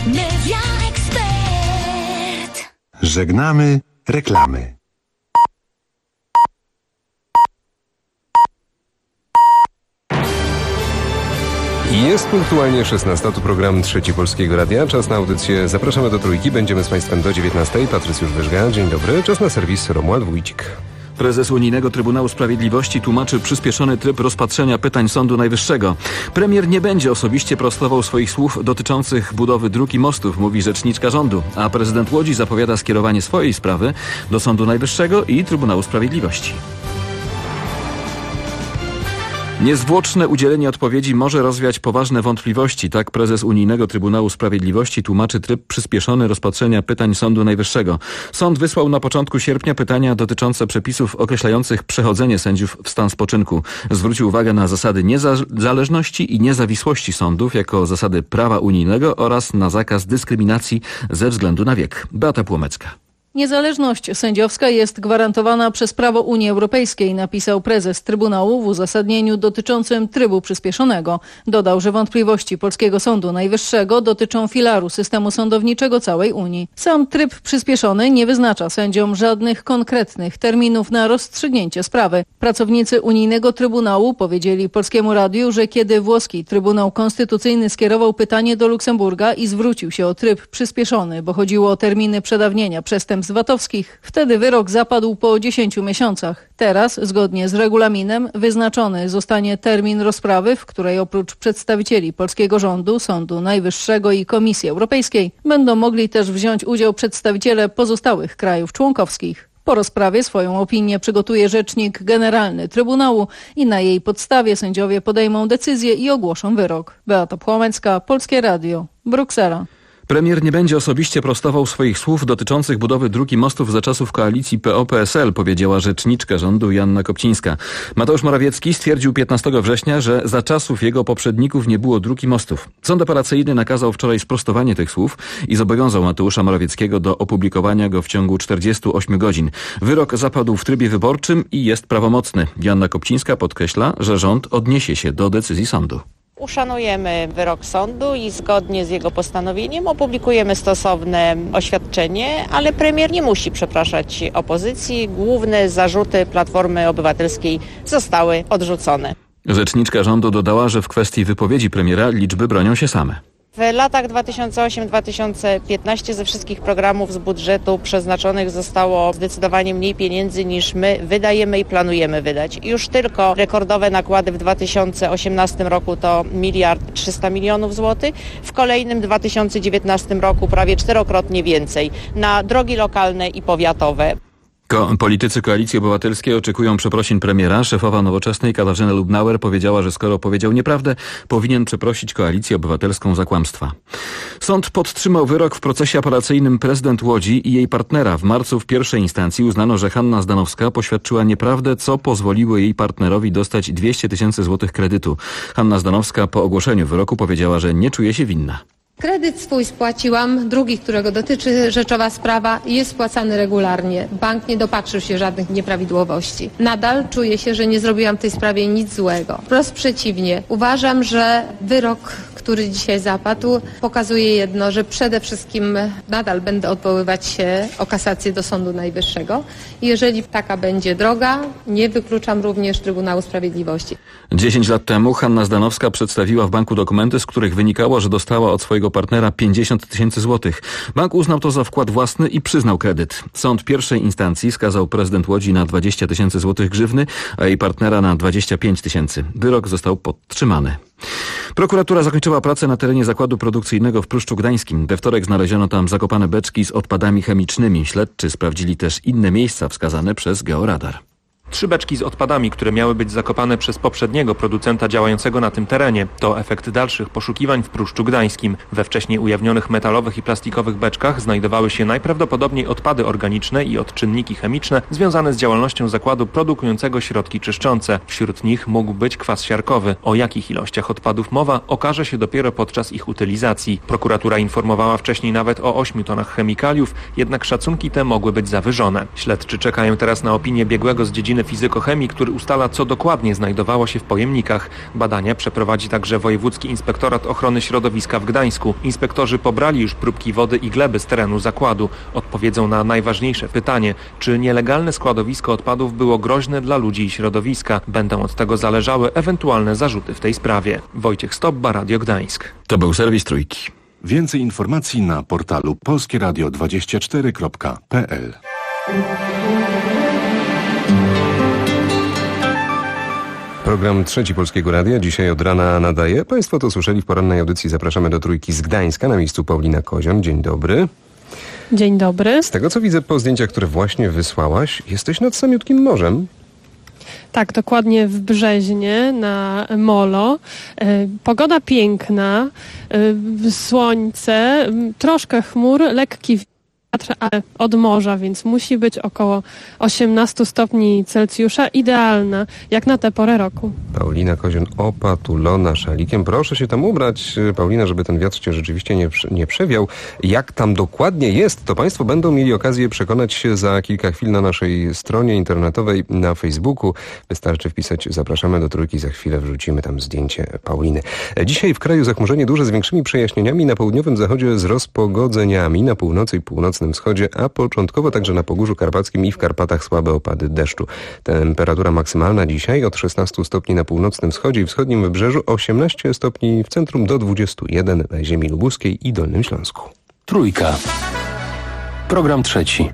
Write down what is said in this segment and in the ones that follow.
Media Expert. Żegnamy reklamy. Jest punktualnie 16. To program Trzeci Polskiego Radia. Czas na audycję Zapraszamy do Trójki. Będziemy z Państwem do 19. Patrycjusz Wyżga. Dzień dobry. Czas na serwis Romuald Wójcik. Prezes Unijnego Trybunału Sprawiedliwości tłumaczy przyspieszony tryb rozpatrzenia pytań Sądu Najwyższego. Premier nie będzie osobiście prostował swoich słów dotyczących budowy dróg i mostów, mówi rzeczniczka rządu, a prezydent Łodzi zapowiada skierowanie swojej sprawy do Sądu Najwyższego i Trybunału Sprawiedliwości. Niezwłoczne udzielenie odpowiedzi może rozwiać poważne wątpliwości. Tak prezes Unijnego Trybunału Sprawiedliwości tłumaczy tryb przyspieszony rozpatrzenia pytań Sądu Najwyższego. Sąd wysłał na początku sierpnia pytania dotyczące przepisów określających przechodzenie sędziów w stan spoczynku. Zwrócił uwagę na zasady niezależności i niezawisłości sądów jako zasady prawa unijnego oraz na zakaz dyskryminacji ze względu na wiek. Beata Płomecka. Niezależność sędziowska jest gwarantowana przez prawo Unii Europejskiej, napisał prezes Trybunału w uzasadnieniu dotyczącym trybu przyspieszonego. Dodał, że wątpliwości polskiego Sądu Najwyższego dotyczą filaru systemu sądowniczego całej Unii. Sam tryb przyspieszony nie wyznacza sędziom żadnych konkretnych terminów na rozstrzygnięcie sprawy. Pracownicy Unijnego Trybunału powiedzieli Polskiemu Radiu, że kiedy włoski Trybunał Konstytucyjny skierował pytanie do Luksemburga i zwrócił się o tryb przyspieszony, bo chodziło o terminy przedawnienia przestępstw VAT-owskich. Wtedy wyrok zapadł po 10 miesiącach. Teraz, zgodnie z regulaminem, wyznaczony zostanie termin rozprawy, w której oprócz przedstawicieli polskiego rządu, Sądu Najwyższego i Komisji Europejskiej będą mogli też wziąć udział przedstawiciele pozostałych krajów członkowskich. Po rozprawie swoją opinię przygotuje rzecznik generalny Trybunału i na jej podstawie sędziowie podejmą decyzję i ogłoszą wyrok. Beata Płomecka, Polskie Radio, Bruksela. Premier nie będzie osobiście prostował swoich słów dotyczących budowy dróg i mostów za czasów koalicji PO-PSL, powiedziała rzeczniczka rządu Joanna Kopcińska. Mateusz Morawiecki stwierdził 15 września, że za czasów jego poprzedników nie było dróg i mostów. Sąd apelacyjny nakazał wczoraj sprostowanie tych słów i zobowiązał Mateusza Morawieckiego do opublikowania go w ciągu 48 godzin. Wyrok zapadł w trybie wyborczym i jest prawomocny. Joanna Kopcińska podkreśla, że rząd odniesie się do decyzji sądu. Uszanujemy wyrok sądu i zgodnie z jego postanowieniem opublikujemy stosowne oświadczenie, ale premier nie musi przepraszać opozycji. Główne zarzuty Platformy Obywatelskiej zostały odrzucone. Rzeczniczka rządu dodała, że w kwestii wypowiedzi premiera liczby bronią się same. W latach 2008-2015 ze wszystkich programów z budżetu przeznaczonych zostało zdecydowanie mniej pieniędzy niż my wydajemy i planujemy wydać. Już tylko rekordowe nakłady w 2018 roku to 1 300 000 000 złotych, w kolejnym 2019 roku prawie 4-krotnie więcej na drogi lokalne i powiatowe. Politycy Koalicji Obywatelskiej oczekują przeprosin premiera. Szefowa Nowoczesnej Katarzyna Lubnauer powiedziała, że skoro powiedział nieprawdę, powinien przeprosić Koalicję Obywatelską za kłamstwa. Sąd podtrzymał wyrok w procesie apelacyjnym prezydent Łodzi i jej partnera. W marcu w pierwszej instancji uznano, że Hanna Zdanowska poświadczyła nieprawdę, co pozwoliło jej partnerowi dostać 200 000 złotych kredytu. Hanna Zdanowska po ogłoszeniu wyroku powiedziała, że nie czuje się winna. Kredyt swój spłaciłam, drugi, którego dotyczy rzeczowa sprawa, jest spłacany regularnie. Bank nie dopatrzył się żadnych nieprawidłowości. Nadal czuję się, że nie zrobiłam w tej sprawie nic złego. Wprost przeciwnie. Uważam, że wyrok, który dzisiaj zapadł, pokazuje jedno, że przede wszystkim nadal będę odwoływać się o kasację do Sądu Najwyższego. Jeżeli taka będzie droga, nie wykluczam również Trybunału Sprawiedliwości. 10 lat temu Hanna Zdanowska przedstawiła w banku dokumenty, z których wynikało, że dostała od swojego partnera 50 000 złotych. Bank uznał to za wkład własny i przyznał kredyt. Sąd pierwszej instancji skazał prezydent Łodzi na 20 000 złotych grzywny, a jej partnera na 25 000. Wyrok został podtrzymany. Prokuratura zakończyła pracę na terenie zakładu produkcyjnego w Pruszczu Gdańskim. We wtorek znaleziono tam zakopane beczki z odpadami chemicznymi. Śledczy sprawdzili też inne miejsca wskazane przez georadar. 3 beczki z odpadami, które miały być zakopane przez poprzedniego producenta działającego na tym terenie. To efekt dalszych poszukiwań w Pruszczu Gdańskim. We wcześniej ujawnionych metalowych i plastikowych beczkach znajdowały się najprawdopodobniej odpady organiczne i odczynniki chemiczne związane z działalnością zakładu produkującego środki czyszczące. Wśród nich mógł być kwas siarkowy. O jakich ilościach odpadów mowa, okaże się dopiero podczas ich utylizacji. Prokuratura informowała wcześniej nawet o 8 tonach chemikaliów, jednak szacunki te mogły być zawyżone. Śledczy czekają teraz na opinię biegłego z dziedziny dyscypliny fizykochemii, który ustala, co dokładnie znajdowało się w pojemnikach. Badania przeprowadzi także Wojewódzki Inspektorat Ochrony Środowiska w Gdańsku. Inspektorzy pobrali już próbki wody i gleby z terenu zakładu. Odpowiedzą na najważniejsze pytanie, czy nielegalne składowisko odpadów było groźne dla ludzi i środowiska. Będą od tego zależały ewentualne zarzuty w tej sprawie. Wojciech Stobba, Radio Gdańsk. To był serwis Trójki. Więcej informacji na portalu polskieradio24.pl. Program Trzeci Polskiego Radia dzisiaj od rana nadaje. Państwo to słyszeli w porannej audycji. Zapraszamy do Trójki z Gdańska. Na miejscu Paulina Kozioń. Dzień dobry. Dzień dobry. Z tego co widzę po zdjęciach, które właśnie wysłałaś, jesteś nad samiutkim morzem. Tak, dokładnie w Brzeźnie na Molo. Pogoda piękna, słońce, troszkę chmur, lekki wiatr, ale od morza, więc musi być około 18 stopni Celsjusza. Idealna, jak na tę porę roku. Paulina Kozioń opatulona szalikiem. Proszę się tam ubrać, Paulina, żeby ten wiatr cię rzeczywiście nie przewiał. Jak tam dokładnie jest, to państwo będą mieli okazję przekonać się za kilka chwil na naszej stronie internetowej na Facebooku. Wystarczy wpisać "Zapraszamy do Trójki", za chwilę wrzucimy tam zdjęcie Pauliny. Dzisiaj w kraju zachmurzenie duże z większymi przejaśnieniami, na południowym zachodzie z rozpogodzeniami, na północy i północnym wschodzie, a początkowo także na Pogórzu Karpackim i w Karpatach słabe opady deszczu. Temperatura maksymalna dzisiaj od 16 stopni na północnym wschodzie i wschodnim wybrzeżu, 18 stopni w centrum do 21 na ziemi lubuskiej i Dolnym Śląsku. Trójka. Program trzeci.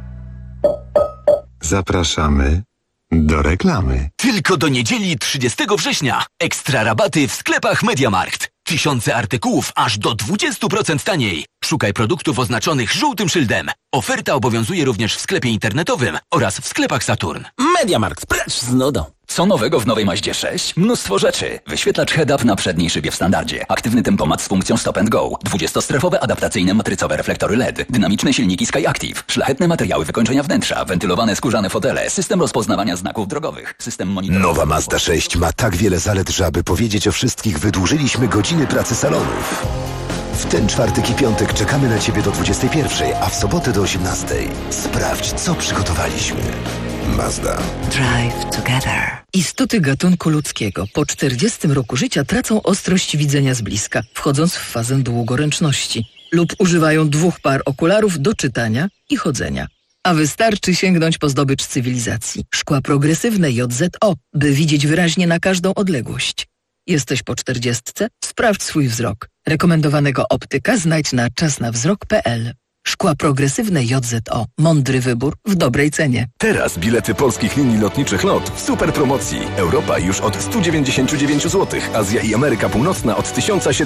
Zapraszamy do reklamy. Tylko do niedzieli 30 września. Ekstra rabaty w sklepach MediaMarkt. Tysiące artykułów aż do 20% taniej. Szukaj produktów oznaczonych żółtym szyldem. Oferta obowiązuje również w sklepie internetowym oraz w sklepach Saturn. MediaMarkt, precz z nudą. Co nowego w nowej Mazdzie 6? Mnóstwo rzeczy. Wyświetlacz head-up na przedniej szybie w standardzie. Aktywny tempomat z funkcją stop and go. 20-strefowe adaptacyjne matrycowe reflektory LED. Dynamiczne silniki SkyActiv. Szlachetne materiały wykończenia wnętrza. Wentylowane skórzane fotele. System rozpoznawania znaków drogowych. System monitorowania. Nowa Mazda 6 ma tak wiele zalet, że aby powiedzieć o wszystkich, wydłużyliśmy godziny pracy salonów. W ten czwartek i piątek czekamy na Ciebie do 21, a w sobotę do 18. Sprawdź, co przygotowaliśmy. Mazda. Drive together. Istoty gatunku ludzkiego po 40 roku życia tracą ostrość widzenia z bliska, wchodząc w fazę długoręczności lub używają 2 par okularów do czytania i chodzenia. A wystarczy sięgnąć po zdobycz cywilizacji. Szkła progresywne JZO, by widzieć wyraźnie na każdą odległość. Jesteś po 40? Sprawdź swój wzrok. Rekomendowanego optyka znajdź na czasnawzrok.pl. Szkła progresywne JZO. Mądry wybór w dobrej cenie. Teraz bilety polskich linii lotniczych LOT w super promocji. Europa już od 199 zł. Azja i Ameryka Północna od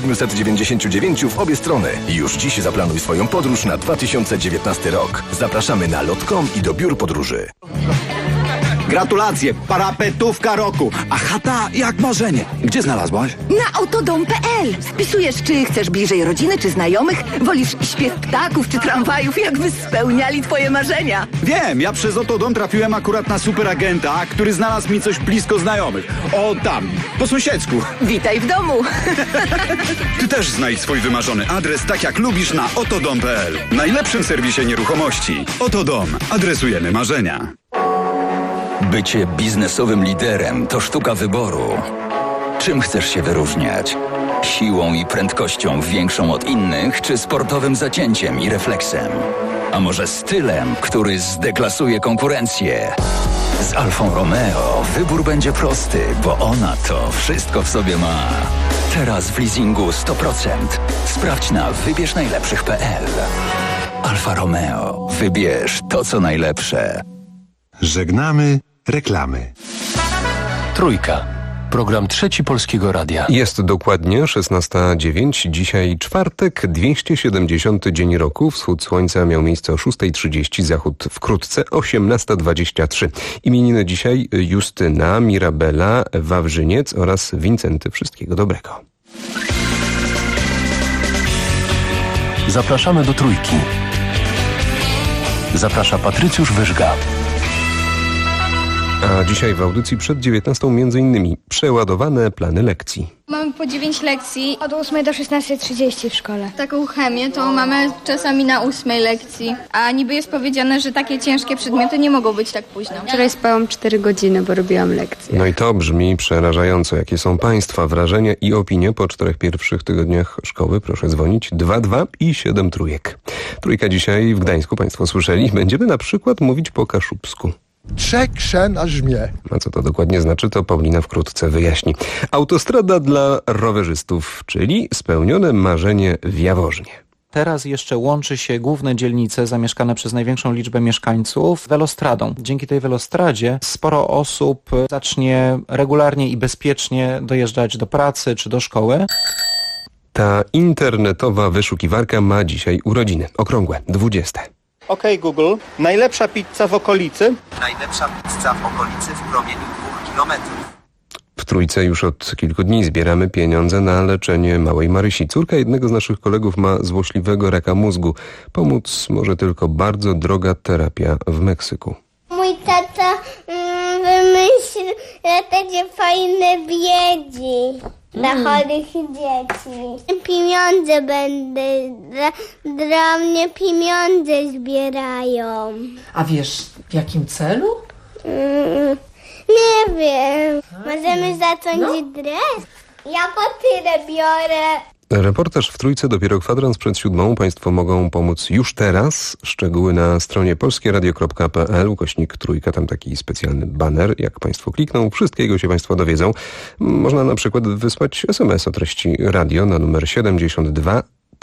1799 w obie strony. Już dziś zaplanuj swoją podróż na 2019 rok. Zapraszamy na lot.com i do biur podróży. Gratulacje, parapetówka roku, a chata jak marzenie. Gdzie znalazłaś? Na autodom.pl. Wpisujesz, czy chcesz bliżej rodziny, czy znajomych, wolisz śpiew ptaków, czy tramwajów, jakby spełniali twoje marzenia. Wiem, ja przez Autodom trafiłem akurat na superagenta, który znalazł mi coś blisko znajomych. O tam, po sąsiedzku. Witaj w domu. Ty też znajdź swój wymarzony adres tak jak lubisz na autodom.pl. Najlepszym serwisie nieruchomości. Autodom. Adresujemy marzenia. Bycie biznesowym liderem to sztuka wyboru. Czym chcesz się wyróżniać? Siłą i prędkością większą od innych, czy sportowym zacięciem i refleksem? A może stylem, który zdeklasuje konkurencję? Z Alfą Romeo wybór będzie prosty, bo ona to wszystko w sobie ma. Teraz w leasingu 100%. Sprawdź na wybierznajlepszych.pl. Alfa Romeo. Wybierz to, co najlepsze. Żegnamy reklamy. Trójka. Program Trzeci Polskiego Radia. Jest dokładnie 16:09. Dzisiaj czwartek, 270 dzień roku. Wschód słońca miał miejsce o 6:30, zachód wkrótce 18:23. Imieniny dzisiaj Justyna, Mirabela, Wawrzyniec oraz Wincenty. Wszystkiego dobrego. Zapraszamy do Trójki. Zaprasza Patrycjusz Wyżga. A dzisiaj w audycji przed 19 m.in. przeładowane plany lekcji. Mamy po 9 lekcji od 8 do 16:30 w szkole. Taką chemię to mamy czasami na 8 lekcji, a niby jest powiedziane, że takie ciężkie przedmioty nie mogą być tak późno. Wczoraj spałam 4 godziny, bo robiłam lekcje. No i to brzmi przerażająco. Jakie są Państwa wrażenia i opinie po 4 pierwszych tygodniach szkoły? Proszę dzwonić 22 i 7 trójek. Trójka dzisiaj w Gdańsku, Państwo słyszeli. Będziemy na przykład mówić po kaszubsku. Trzek na żmie. A co to dokładnie znaczy, to Paulina wkrótce wyjaśni. Autostrada dla rowerzystów, czyli spełnione marzenie w Jaworznie. Teraz jeszcze łączy się główne dzielnice zamieszkane przez największą liczbę mieszkańców welostradą. Dzięki tej welostradzie sporo osób zacznie regularnie i bezpiecznie dojeżdżać do pracy czy do szkoły. Ta internetowa wyszukiwarka ma dzisiaj urodziny. Okrągłe, 20. Okej, Google, najlepsza pizza w okolicy? Najlepsza pizza w okolicy w promieniu 2 kilometrów. W Trójce już od kilku dni zbieramy pieniądze na leczenie małej Marysi. Córka jednego z naszych kolegów ma złośliwego raka mózgu. Pomóc może tylko bardzo droga terapia w Meksyku. Mój tata wymyślił, że będzie fajne biegi dla chorych dzieci. Pieniądze dla mnie pieniądze zbierają. A wiesz, w jakim celu? Nie wiem. Możemy zacząć dres? Ja po tyle biorę. Reportaż w Trójce dopiero kwadrans przed 7. Państwo mogą pomóc już teraz. Szczegóły na stronie polskieradio.pl/trójka. Tam taki specjalny baner. Jak Państwo klikną, wszystkiego się Państwo dowiedzą. Można na przykład wysłać SMS o treści radio na numer 72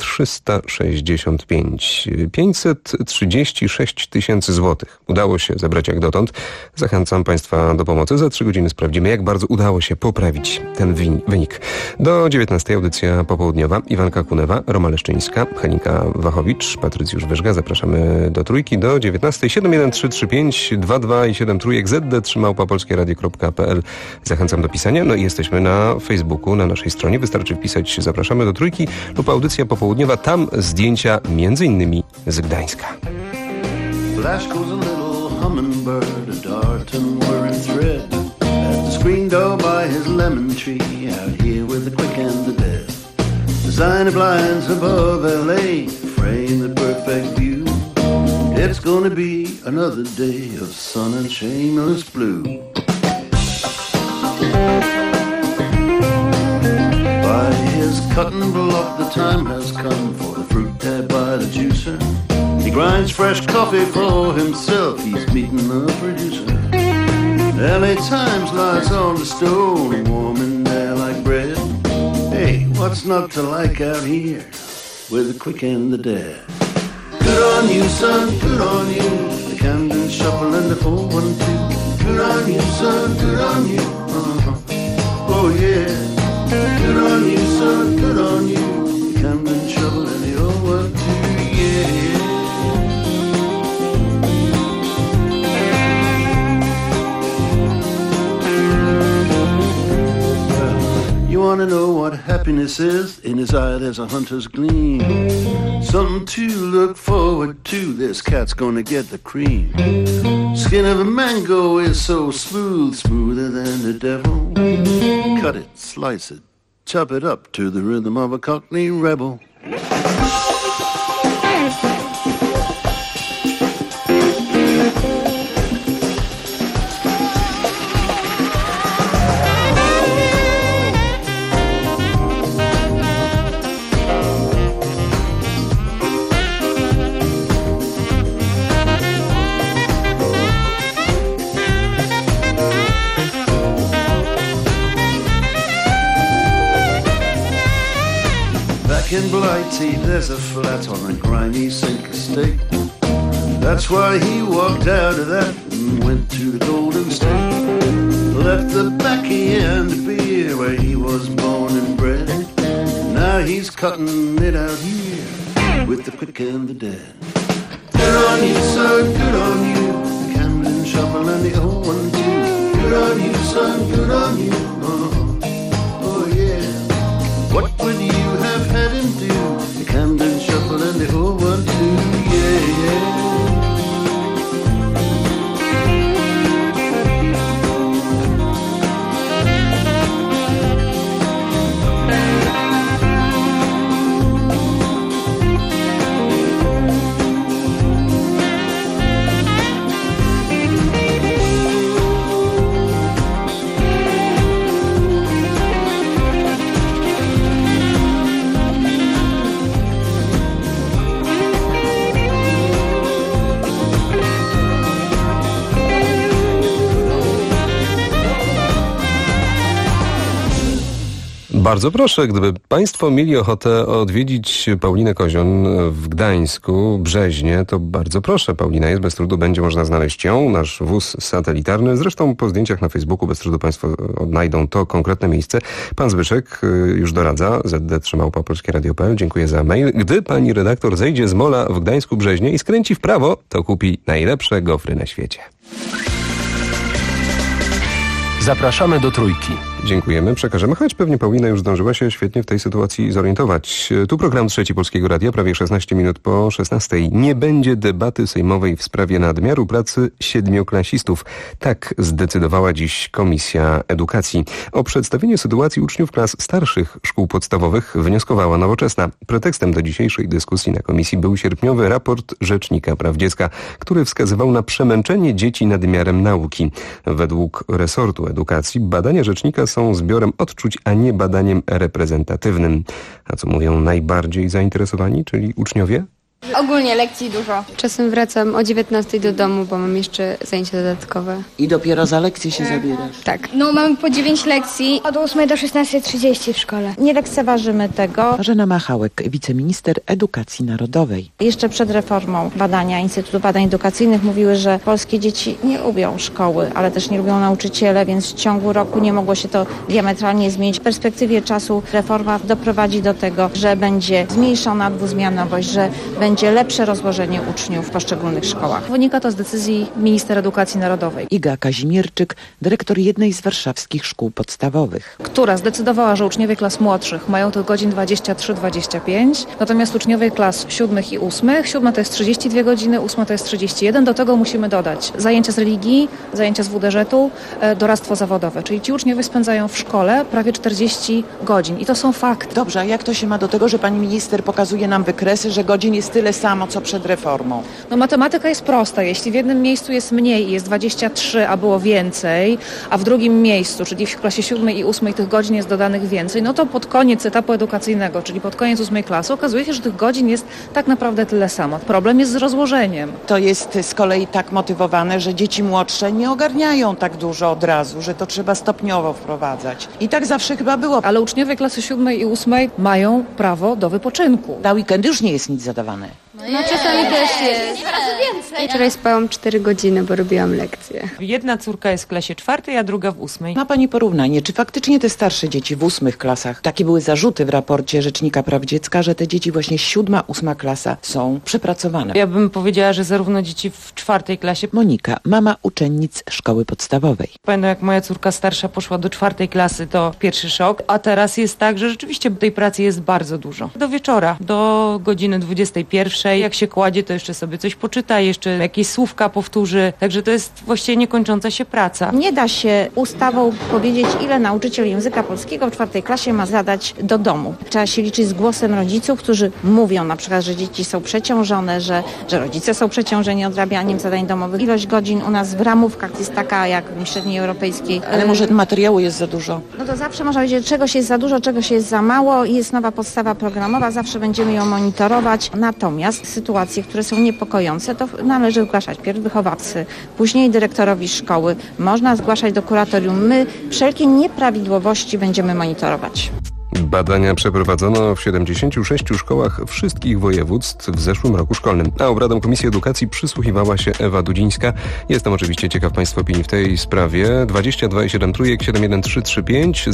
365. 536 tysięcy złotych. Udało się zebrać jak dotąd. Zachęcam Państwa do pomocy. Za 3 godziny sprawdzimy, jak bardzo udało się poprawić ten wynik. Do 19 audycja popołudniowa. Iwanka Kunewa, Roma Leszczyńska, Henika Wachowicz, Patrycjusz Wyżga. Zapraszamy do Trójki do 19. 71335 22 i 7 trójek zd3@polskieradio.pl. Zachęcam do pisania. No i jesteśmy na Facebooku, na naszej stronie. Wystarczy wpisać Zapraszamy do Trójki lub audycja popołudniowa. Tam zdjęcia m.in. z Gdańska. Flash goes a little hummingbird, a darting whirring thread. At the screen door by his lemon tree, out here with the quick and the dead. Designer blinds above LA, frame the perfect view. It's gonna be another day of sun and shameless blue. By his cutting block, the time has come for the fruit tab by the juicer. He grinds fresh coffee for himself, he's meeting the producer. LA Times lies on the stone, warm in there like bread. Hey, what's not to like out here with the quick and the dead? Good on you, son, good on you. The Camden Shuffle and the 412. Good on you, son, good on you. Oh yeah. Good on you, son, good on you. The Camden Shuffle and the 012, yeah. You wanna know what happiness is? In his eye there's a hunter's gleam. Something to look forward to. This cat's gonna get the cream. Skin of a mango is so smooth, smoother than the devil. Cut it, slice it, chop it up to the rhythm of a Cockney rebel. In Blighty, there's a flat on a grimy sink estate. That's why he walked out of that and went to the Golden State. Left the baccy and the beer where he was born and bred. Now he's cutting it out here with the quick and the dead. Good on you, son, good on you. The Camden Shuffle and the 012. Good on you, son, good on you. Oh yeah. What would you have had him do? The Camden Shuffle and the 012, yeah, yeah. Bardzo proszę, gdyby Państwo mieli ochotę odwiedzić Paulinę Kozion w Gdańsku, Brzeźnie, to bardzo proszę. Paulina jest, bez trudu będzie można znaleźć ją, nasz wóz satelitarny. Zresztą po zdjęciach na Facebooku bez trudu Państwo odnajdą to konkretne miejsce. Pan Zbyszek już doradza, zd3małpa.polskieradio.pl. Dziękuję za mail. Gdy pani redaktor zejdzie z mola w Gdańsku, Brzeźnie i skręci w prawo, to kupi najlepsze gofry na świecie. Zapraszamy do Trójki. Dziękujemy, przekażemy, choć pewnie Paulina już zdążyła się świetnie w tej sytuacji zorientować. Tu program Trzeci Polskiego Radia, prawie 16 minut po 16. Nie będzie debaty sejmowej w sprawie nadmiaru pracy siedmioklasistów. Tak zdecydowała dziś Komisja Edukacji. O przedstawienie sytuacji uczniów klas starszych szkół podstawowych wnioskowała Nowoczesna. Pretekstem do dzisiejszej dyskusji na komisji był sierpniowy raport Rzecznika Praw Dziecka, który wskazywał na przemęczenie dzieci nadmiarem nauki. Według resortu edukacji badania rzecznika są zbiorem odczuć, a nie badaniem reprezentatywnym. A co mówią najbardziej zainteresowani, czyli uczniowie? Ogólnie lekcji dużo. Czasem wracam o 19 do domu, bo mam jeszcze zajęcia dodatkowe. I dopiero za lekcje się zabierasz? Tak. No mamy po 9 lekcji, od 8 do 16:30 w szkole. Nie lekceważymy tego. Marzena Machałek, wiceminister edukacji narodowej. Jeszcze przed reformą badania Instytutu Badań Edukacyjnych mówiły, że polskie dzieci nie lubią szkoły, ale też nie lubią nauczyciele, więc w ciągu roku nie mogło się to diametralnie zmienić. W perspektywie czasu reforma doprowadzi do tego, że będzie zmniejszona dwuzmianowość, że będzie lepsze rozłożenie uczniów w poszczególnych szkołach. Wynika to z decyzji minister edukacji narodowej. Iga Kazimierczyk, dyrektor jednej z warszawskich szkół podstawowych. Która zdecydowała, że uczniowie klas młodszych mają tych godzin 23-25, natomiast uczniowie klas 7 i 8, 7 to jest 32 godziny, 8 to jest 31, do tego musimy dodać zajęcia z religii, zajęcia z WDŻ-u, doradztwo zawodowe, czyli ci uczniowie spędzają w szkole prawie 40 godzin i to są fakty. Dobrze, a jak to się ma do tego, że pani minister pokazuje nam wykresy, że godzin jest tyle samo, co przed reformą? No matematyka jest prosta. Jeśli w jednym miejscu jest mniej i jest 23, a było więcej, a w drugim miejscu, czyli w klasie 7 i 8 tych godzin jest dodanych więcej, no to pod koniec etapu edukacyjnego, czyli pod koniec 8 klasy, okazuje się, że tych godzin jest tak naprawdę tyle samo. Problem jest z rozłożeniem. To jest z kolei tak motywowane, że dzieci młodsze nie ogarniają tak dużo od razu, że to trzeba stopniowo wprowadzać. I tak zawsze chyba było. Ale uczniowie klasy 7 i 8 mają prawo do wypoczynku. Na weekend już nie jest nic zadawane. No czasami też jest. Więcej. Wczoraj spałam 4 godziny, bo robiłam lekcje. Jedna córka jest w klasie 4, a druga w 8. Ma pani porównanie, czy faktycznie te starsze dzieci w 8 klasach, takie były zarzuty w raporcie Rzecznika Praw Dziecka, że te dzieci właśnie 7, 8 klasa są przepracowane? Ja bym powiedziała, że zarówno dzieci w 4 klasie. Monika, mama uczennic szkoły podstawowej. Pamiętam, jak moja córka starsza poszła do 4 klasy, to pierwszy szok, a teraz jest tak, że rzeczywiście tej pracy jest bardzo dużo. Do wieczora, do godziny 21. Jak się kładzie, to jeszcze sobie coś poczyta, jeszcze jakieś słówka powtórzy. Także to jest właściwie niekończąca się praca. Nie da się ustawą powiedzieć, ile nauczyciel języka polskiego w 4 klasie ma zadać do domu. Trzeba się liczyć z głosem rodziców, którzy mówią na przykład, że dzieci są przeciążone, że rodzice są przeciążeni odrabianiem zadań domowych. Ilość godzin u nas w ramówkach jest taka jak w średniej europejskiej. Ale może materiału jest za dużo? No to zawsze można powiedzieć, że czegoś jest za dużo, czegoś jest za mało i jest nowa podstawa programowa, zawsze będziemy ją monitorować. Natomiast sytuacje, które są niepokojące, to należy zgłaszać pierw wychowawcy, później dyrektorowi szkoły. Można zgłaszać do kuratorium. My wszelkie nieprawidłowości będziemy monitorować. Badania przeprowadzono w 76 szkołach wszystkich województw w zeszłym roku szkolnym. A obradom Komisji Edukacji przysłuchiwała się Ewa Dudzińska. Jestem oczywiście ciekaw Państwa opinii w tej sprawie. 22,7 trójek 71335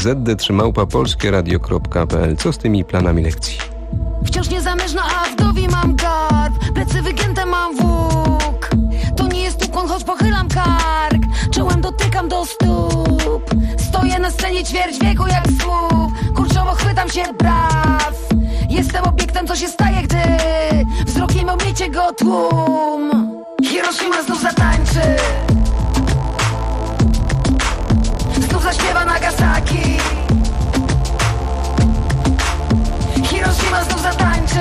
zd3małpa.polskieradio.pl. Co z tymi planami lekcji? Wciąż niezamężna, a w głowie mam garb. Plecy wygięte mam włók. To nie jest ukłon, choć pochylam kark. Czołem dotykam do stóp. Stoję na scenie ćwierć wieku jak słup. Kurczowo chwytam się braw. Jestem obiektem, co się staje, gdy wzrokiem omiecie go tłum. Hiroshima znów zatańczy. Znów zaśpiewa Nagasaki. Hiroshima znów zatańczy.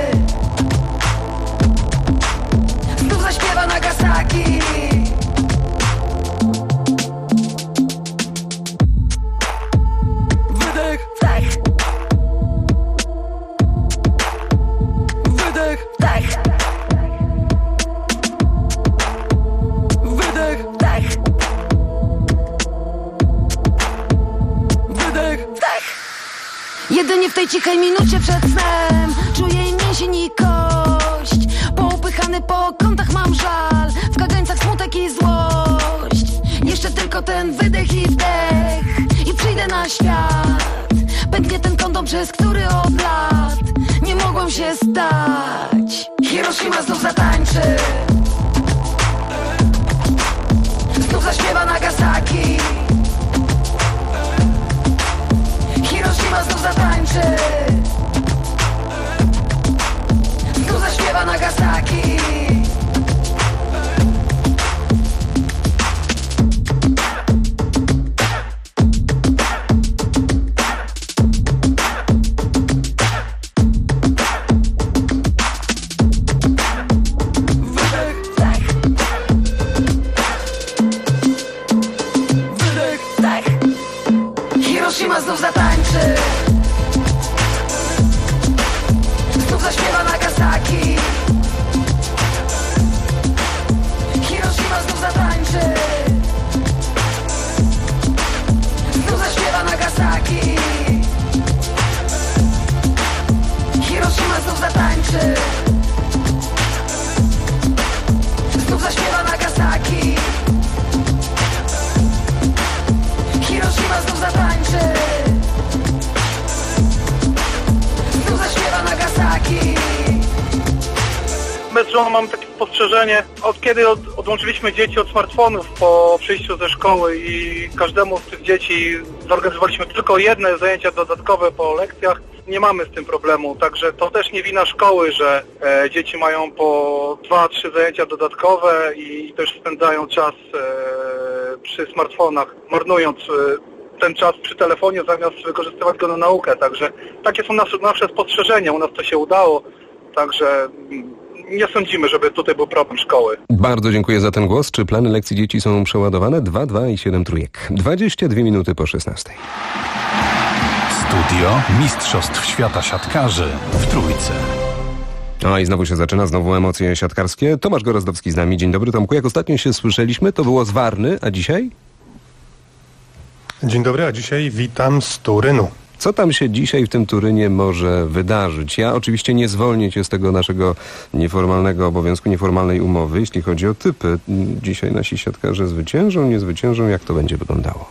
Znów zaśpiewa Nagasaki. Wydech, wdech. Wydech, wdech. Wydech, wdech. Wydech, wdech. Jedynie w tej cichej minucie przed snem czuję i mięsień i kość. Poupychany po kątach mam żal, w kagańcach smutek i złość. Jeszcze tylko ten wydech i wdech i przyjdę na świat. Pęknie ten kondom, przez który od lat nie mogłem się stać. Hiroshima znów zatańczy, znów zaśpiewa Nagasaki. Hiroshima znów zatańczy, znów zaśpiewa Nagasaki. Hiroshima znów zatańczy, znów zaśpiewa Nagasaki. Hiroshima znów zatańczy, znów zaśpiewa Nagasaki. Hiroshima znów zatańczy, znów zaśpiewa Nagasaki. Hiroshima znów zatańczy, znów zaśpiewa Nagasaki. Bez żony mam takie spostrzeżenie, od kiedy odłączyliśmy dzieci od smartfonów po przyjściu ze szkoły i każdemu z tych dzieci zorganizowaliśmy tylko jedne zajęcia dodatkowe po lekcjach, nie mamy z tym problemu, także to też nie wina szkoły, że dzieci mają po 2-3 zajęcia dodatkowe i też spędzają czas przy smartfonach, marnując ten czas przy telefonie zamiast wykorzystywać go na naukę, także takie są nasze spostrzeżenia, u nas to się udało, także nie sądzimy, żeby tutaj był problem szkoły. Bardzo dziękuję za ten głos. Czy plany lekcji dzieci są przeładowane? 2, 2 i 7 trójek. 22 minuty po 16. Studio Mistrzostw Świata Siatkarzy w Trójce. No i znowu się zaczyna, znowu emocje siatkarskie. Tomasz Gorozdowski z nami. Dzień dobry, Tomku. Jak ostatnio się słyszeliśmy, to było z Warny, a dzisiaj? Dzień dobry, a dzisiaj witam z Turynu. Co tam się dzisiaj w tym Turynie może wydarzyć? Ja oczywiście nie zwolnię cię z tego naszego nieformalnego obowiązku, nieformalnej umowy, jeśli chodzi o typy. Dzisiaj nasi siatkarze zwyciężą, nie zwyciężą? Jak to będzie wyglądało?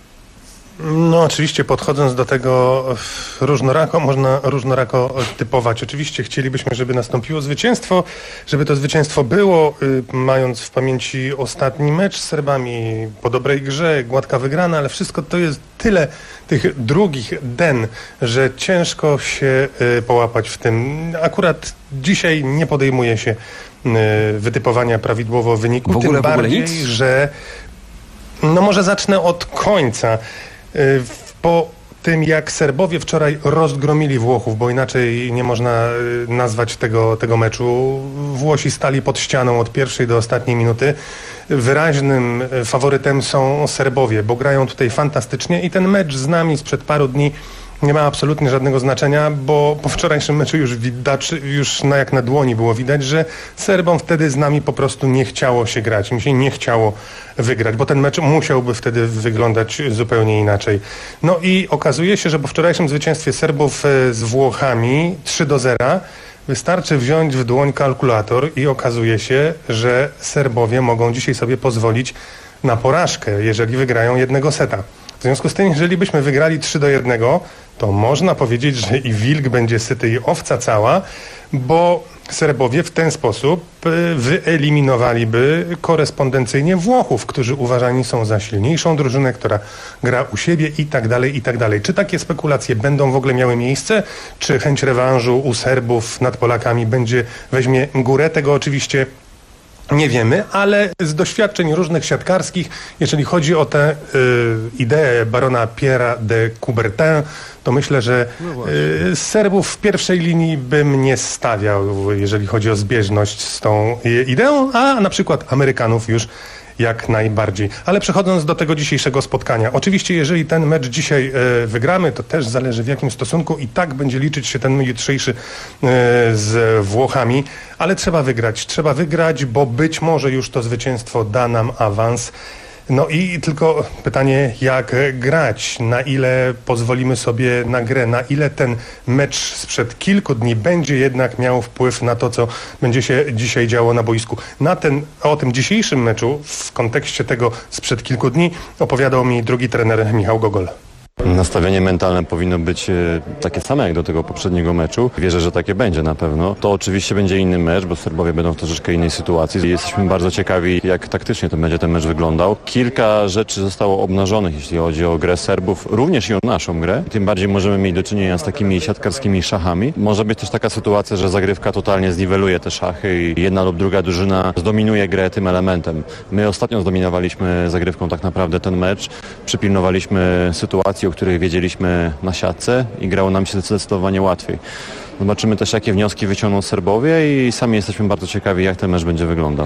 No oczywiście podchodząc do tego różnorako, można różnorako typować. Oczywiście chcielibyśmy, żeby nastąpiło zwycięstwo, żeby to zwycięstwo było, mając w pamięci ostatni mecz z Serbami, po dobrej grze, gładka wygrana, ale wszystko to jest tyle tych drugich den, że ciężko się połapać w tym. Akurat dzisiaj nie podejmuje się wytypowania prawidłowo wyniku, tym bardziej, że no może zacznę od końca. Po tym, jak Serbowie wczoraj rozgromili Włochów, bo inaczej nie można nazwać tego meczu. Włosi stali pod ścianą od pierwszej do ostatniej minuty. Wyraźnym faworytem są Serbowie, bo grają tutaj fantastycznie i ten mecz z nami sprzed paru dni nie ma absolutnie żadnego znaczenia, bo po wczorajszym meczu już jak na dłoni było widać, że Serbom wtedy z nami po prostu nie chciało się grać. Mi się nie chciało wygrać, bo ten mecz musiałby wtedy wyglądać zupełnie inaczej. No i okazuje się, że po wczorajszym zwycięstwie Serbów z Włochami 3-0 wystarczy wziąć w dłoń kalkulator i okazuje się, że Serbowie mogą dzisiaj sobie pozwolić na porażkę, jeżeli wygrają jednego seta. W związku z tym, jeżeli byśmy wygrali 3-1, to można powiedzieć, że i wilk będzie syty i owca cała, bo Serbowie w ten sposób wyeliminowaliby korespondencyjnie Włochów, którzy uważani są za silniejszą drużynę, która gra u siebie i tak dalej, i tak dalej. Czy takie spekulacje będą w ogóle miały miejsce? Czy chęć rewanżu u Serbów nad Polakami weźmie górę? Tego oczywiście nie wiemy, ale z doświadczeń różnych siatkarskich, jeżeli chodzi o tę ideę barona Pierre'a de Coubertin, to myślę, że Serbów w pierwszej linii bym nie stawiał, jeżeli chodzi o zbieżność z tą ideą, a na przykład Amerykanów już jak najbardziej. Ale przechodząc do tego dzisiejszego spotkania. Oczywiście, jeżeli ten mecz dzisiaj wygramy, to też zależy w jakim stosunku i tak będzie liczyć się ten jutrzejszy z Włochami, ale trzeba wygrać. Trzeba wygrać, bo być może już to zwycięstwo da nam awans. No i tylko pytanie, jak grać, na ile pozwolimy sobie na grę, na ile ten mecz sprzed kilku dni będzie jednak miał wpływ na to, co będzie się dzisiaj działo na boisku. O tym dzisiejszym meczu w kontekście tego sprzed kilku dni opowiadał mi drugi trener Michał Gogol. Nastawienie mentalne powinno być takie same jak do tego poprzedniego meczu. Wierzę, że takie będzie na pewno. To oczywiście będzie inny mecz, bo Serbowie będą w troszeczkę innej sytuacji. Jesteśmy bardzo ciekawi, jak taktycznie to będzie ten mecz wyglądał. Kilka rzeczy zostało obnażonych, jeśli chodzi o grę Serbów, również i o naszą grę. Tym bardziej możemy mieć do czynienia z takimi siatkarskimi szachami. Może być też taka sytuacja, że zagrywka totalnie zniweluje te szachy i jedna lub druga drużyna zdominuje grę tym elementem. My ostatnio zdominowaliśmy zagrywką tak naprawdę ten mecz. Przypilnowaliśmy sytuacji, o których wiedzieliśmy na siatce i grało nam się zdecydowanie łatwiej. Zobaczymy też, jakie wnioski wyciągną Serbowie i sami jesteśmy bardzo ciekawi, jak ten mecz będzie wyglądał.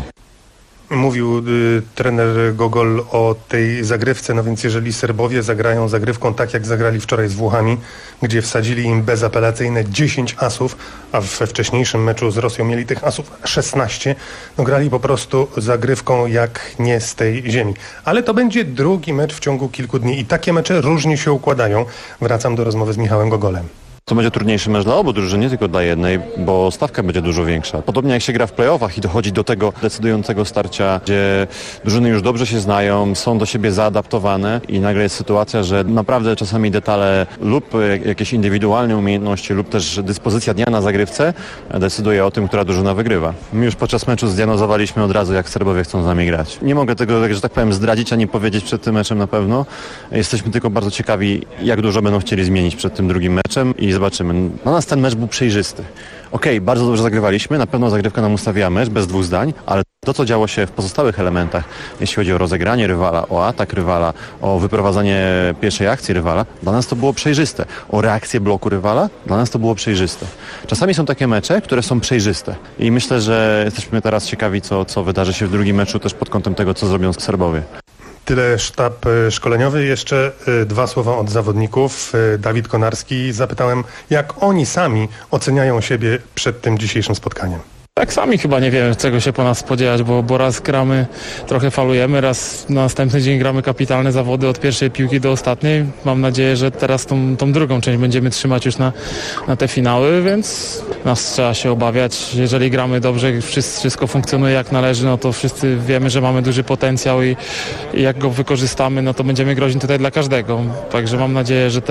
Mówił trener Gogol o tej zagrywce, no więc jeżeli Serbowie zagrają zagrywką tak, jak zagrali wczoraj z Włochami, gdzie wsadzili im bezapelacyjne 10 asów, a we wcześniejszym meczu z Rosją mieli tych asów 16, no grali po prostu zagrywką jak nie z tej ziemi. Ale to będzie drugi mecz w ciągu kilku dni i takie mecze różnie się układają. Wracam do rozmowy z Michałem Gogolem. To będzie trudniejszy mecz dla obu drużyn, nie tylko dla jednej, bo stawka będzie dużo większa. Podobnie jak się gra w play-offach i dochodzi do tego decydującego starcia, gdzie drużyny już dobrze się znają, są do siebie zaadaptowane i nagle jest sytuacja, że naprawdę czasami detale lub jakieś indywidualne umiejętności lub też dyspozycja dnia na zagrywce decyduje o tym, która drużyna wygrywa. My już podczas meczu zdiagnozowaliśmy od razu, jak Serbowie chcą z nami grać. Nie mogę tego, że tak powiem, zdradzić ani powiedzieć przed tym meczem na pewno. Jesteśmy tylko bardzo ciekawi, jak dużo będą chcieli zmienić przed tym drugim meczem i zobaczymy. Dla nas ten mecz był przejrzysty. Okej, bardzo dobrze zagrywaliśmy, na pewno zagrywka nam ustawiła mecz, bez dwóch zdań, ale to, co działo się w pozostałych elementach, jeśli chodzi o rozegranie rywala, o atak rywala, o wyprowadzanie pierwszej akcji rywala, dla nas to było przejrzyste. O reakcję bloku rywala, dla nas to było przejrzyste. Czasami są takie mecze, które są przejrzyste i myślę, że jesteśmy teraz ciekawi, co wydarzy się w drugim meczu też pod kątem tego, co zrobią Serbowie. Tyle sztab szkoleniowy. Jeszcze dwa słowa od zawodników. Dawid Konarski. Zapytałem, jak oni sami oceniają siebie przed tym dzisiejszym spotkaniem. Tak sami chyba nie wiemy, czego się po nas spodziewać, bo raz gramy, trochę falujemy, raz na następny dzień gramy kapitalne zawody od pierwszej piłki do ostatniej. Mam nadzieję, że teraz tą drugą część będziemy trzymać już na te finały, więc nas trzeba się obawiać. Jeżeli gramy dobrze, wszystko funkcjonuje jak należy, no to wszyscy wiemy, że mamy duży potencjał i jak go wykorzystamy, no to będziemy groźni tutaj dla każdego. Także mam nadzieję, że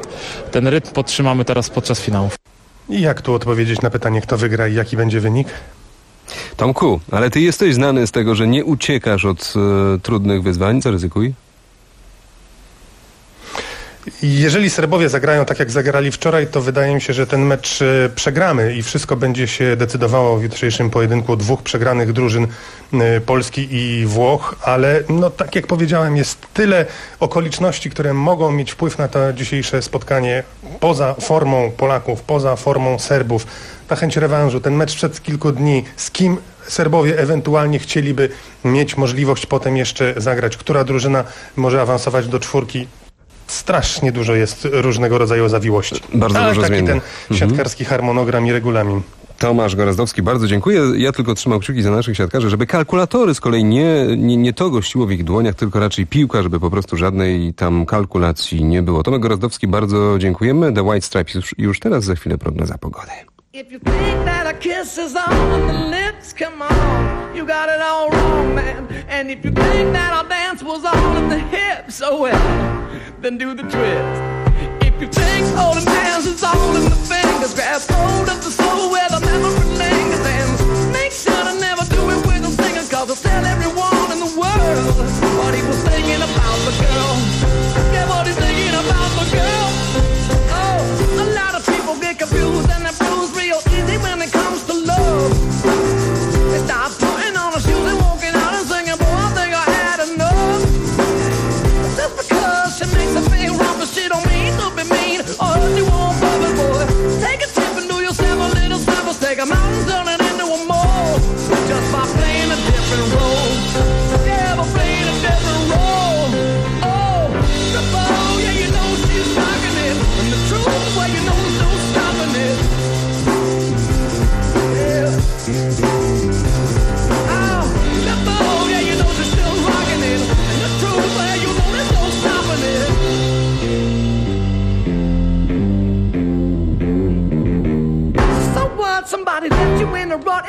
ten rytm podtrzymamy teraz podczas finałów. I jak tu odpowiedzieć na pytanie, kto wygra i jaki będzie wynik? Tomku, ale ty jesteś znany z tego, że nie uciekasz od trudnych wyzwań. Zaryzykuj. Jeżeli Serbowie zagrają tak, jak zagrali wczoraj, to wydaje mi się, że ten mecz przegramy i wszystko będzie się decydowało w jutrzejszym pojedynku dwóch przegranych drużyn, Polski i Włoch, ale no tak jak powiedziałem, jest tyle okoliczności, które mogą mieć wpływ na to dzisiejsze spotkanie poza formą Polaków, poza formą Serbów. Ta chęć rewanżu, ten mecz przed kilku dni, z kim Serbowie ewentualnie chcieliby mieć możliwość potem jeszcze zagrać, która drużyna może awansować do czwórki. Strasznie dużo jest różnego rodzaju zawiłości. Bardzo dużo taki zmiennych. Ten siatkarski harmonogram i regulamin. Tomasz Gorazdowski, bardzo dziękuję. Ja tylko trzymam kciuki za naszych siatkarzy, żeby kalkulatory z kolei nie to gościło w ich dłoniach, tylko raczej piłka, żeby po prostu żadnej tam kalkulacji nie było. Tomek Gorazdowski, bardzo dziękujemy. The White Stripes już teraz, za chwilę prognoza pogody. If you think that a kiss is on the lips, come on, you got it all wrong, man. And if you think that our dance was all in the hips, oh well, then do the twist. If you think holding hands is all in the fingers, grab hold of the soul where the memory lingers, and make sure to never do it with a singer, cause I'll tell everyone in the world what he was thinking about the girl. Yeah, what he's thinking about the girl. Oh, a lot of people get confused and they're bruised real easy when it comes to love. They start putting on their shoes and walking out and singing, boy, I think I had enough. Just because she makes a feel wrong, but she don't mean to be mean or hurt you on purpose, boy. Take a tip and do yourself a little service. Take a mountain, turn it into a mole. Just by playing a different role. Yeah, by playing a different role. Oh, yeah, you know she's rocking it. And the truth, well, you know there's no stopping it. Yeah. Oh, yeah, you know she's still rocking it. And the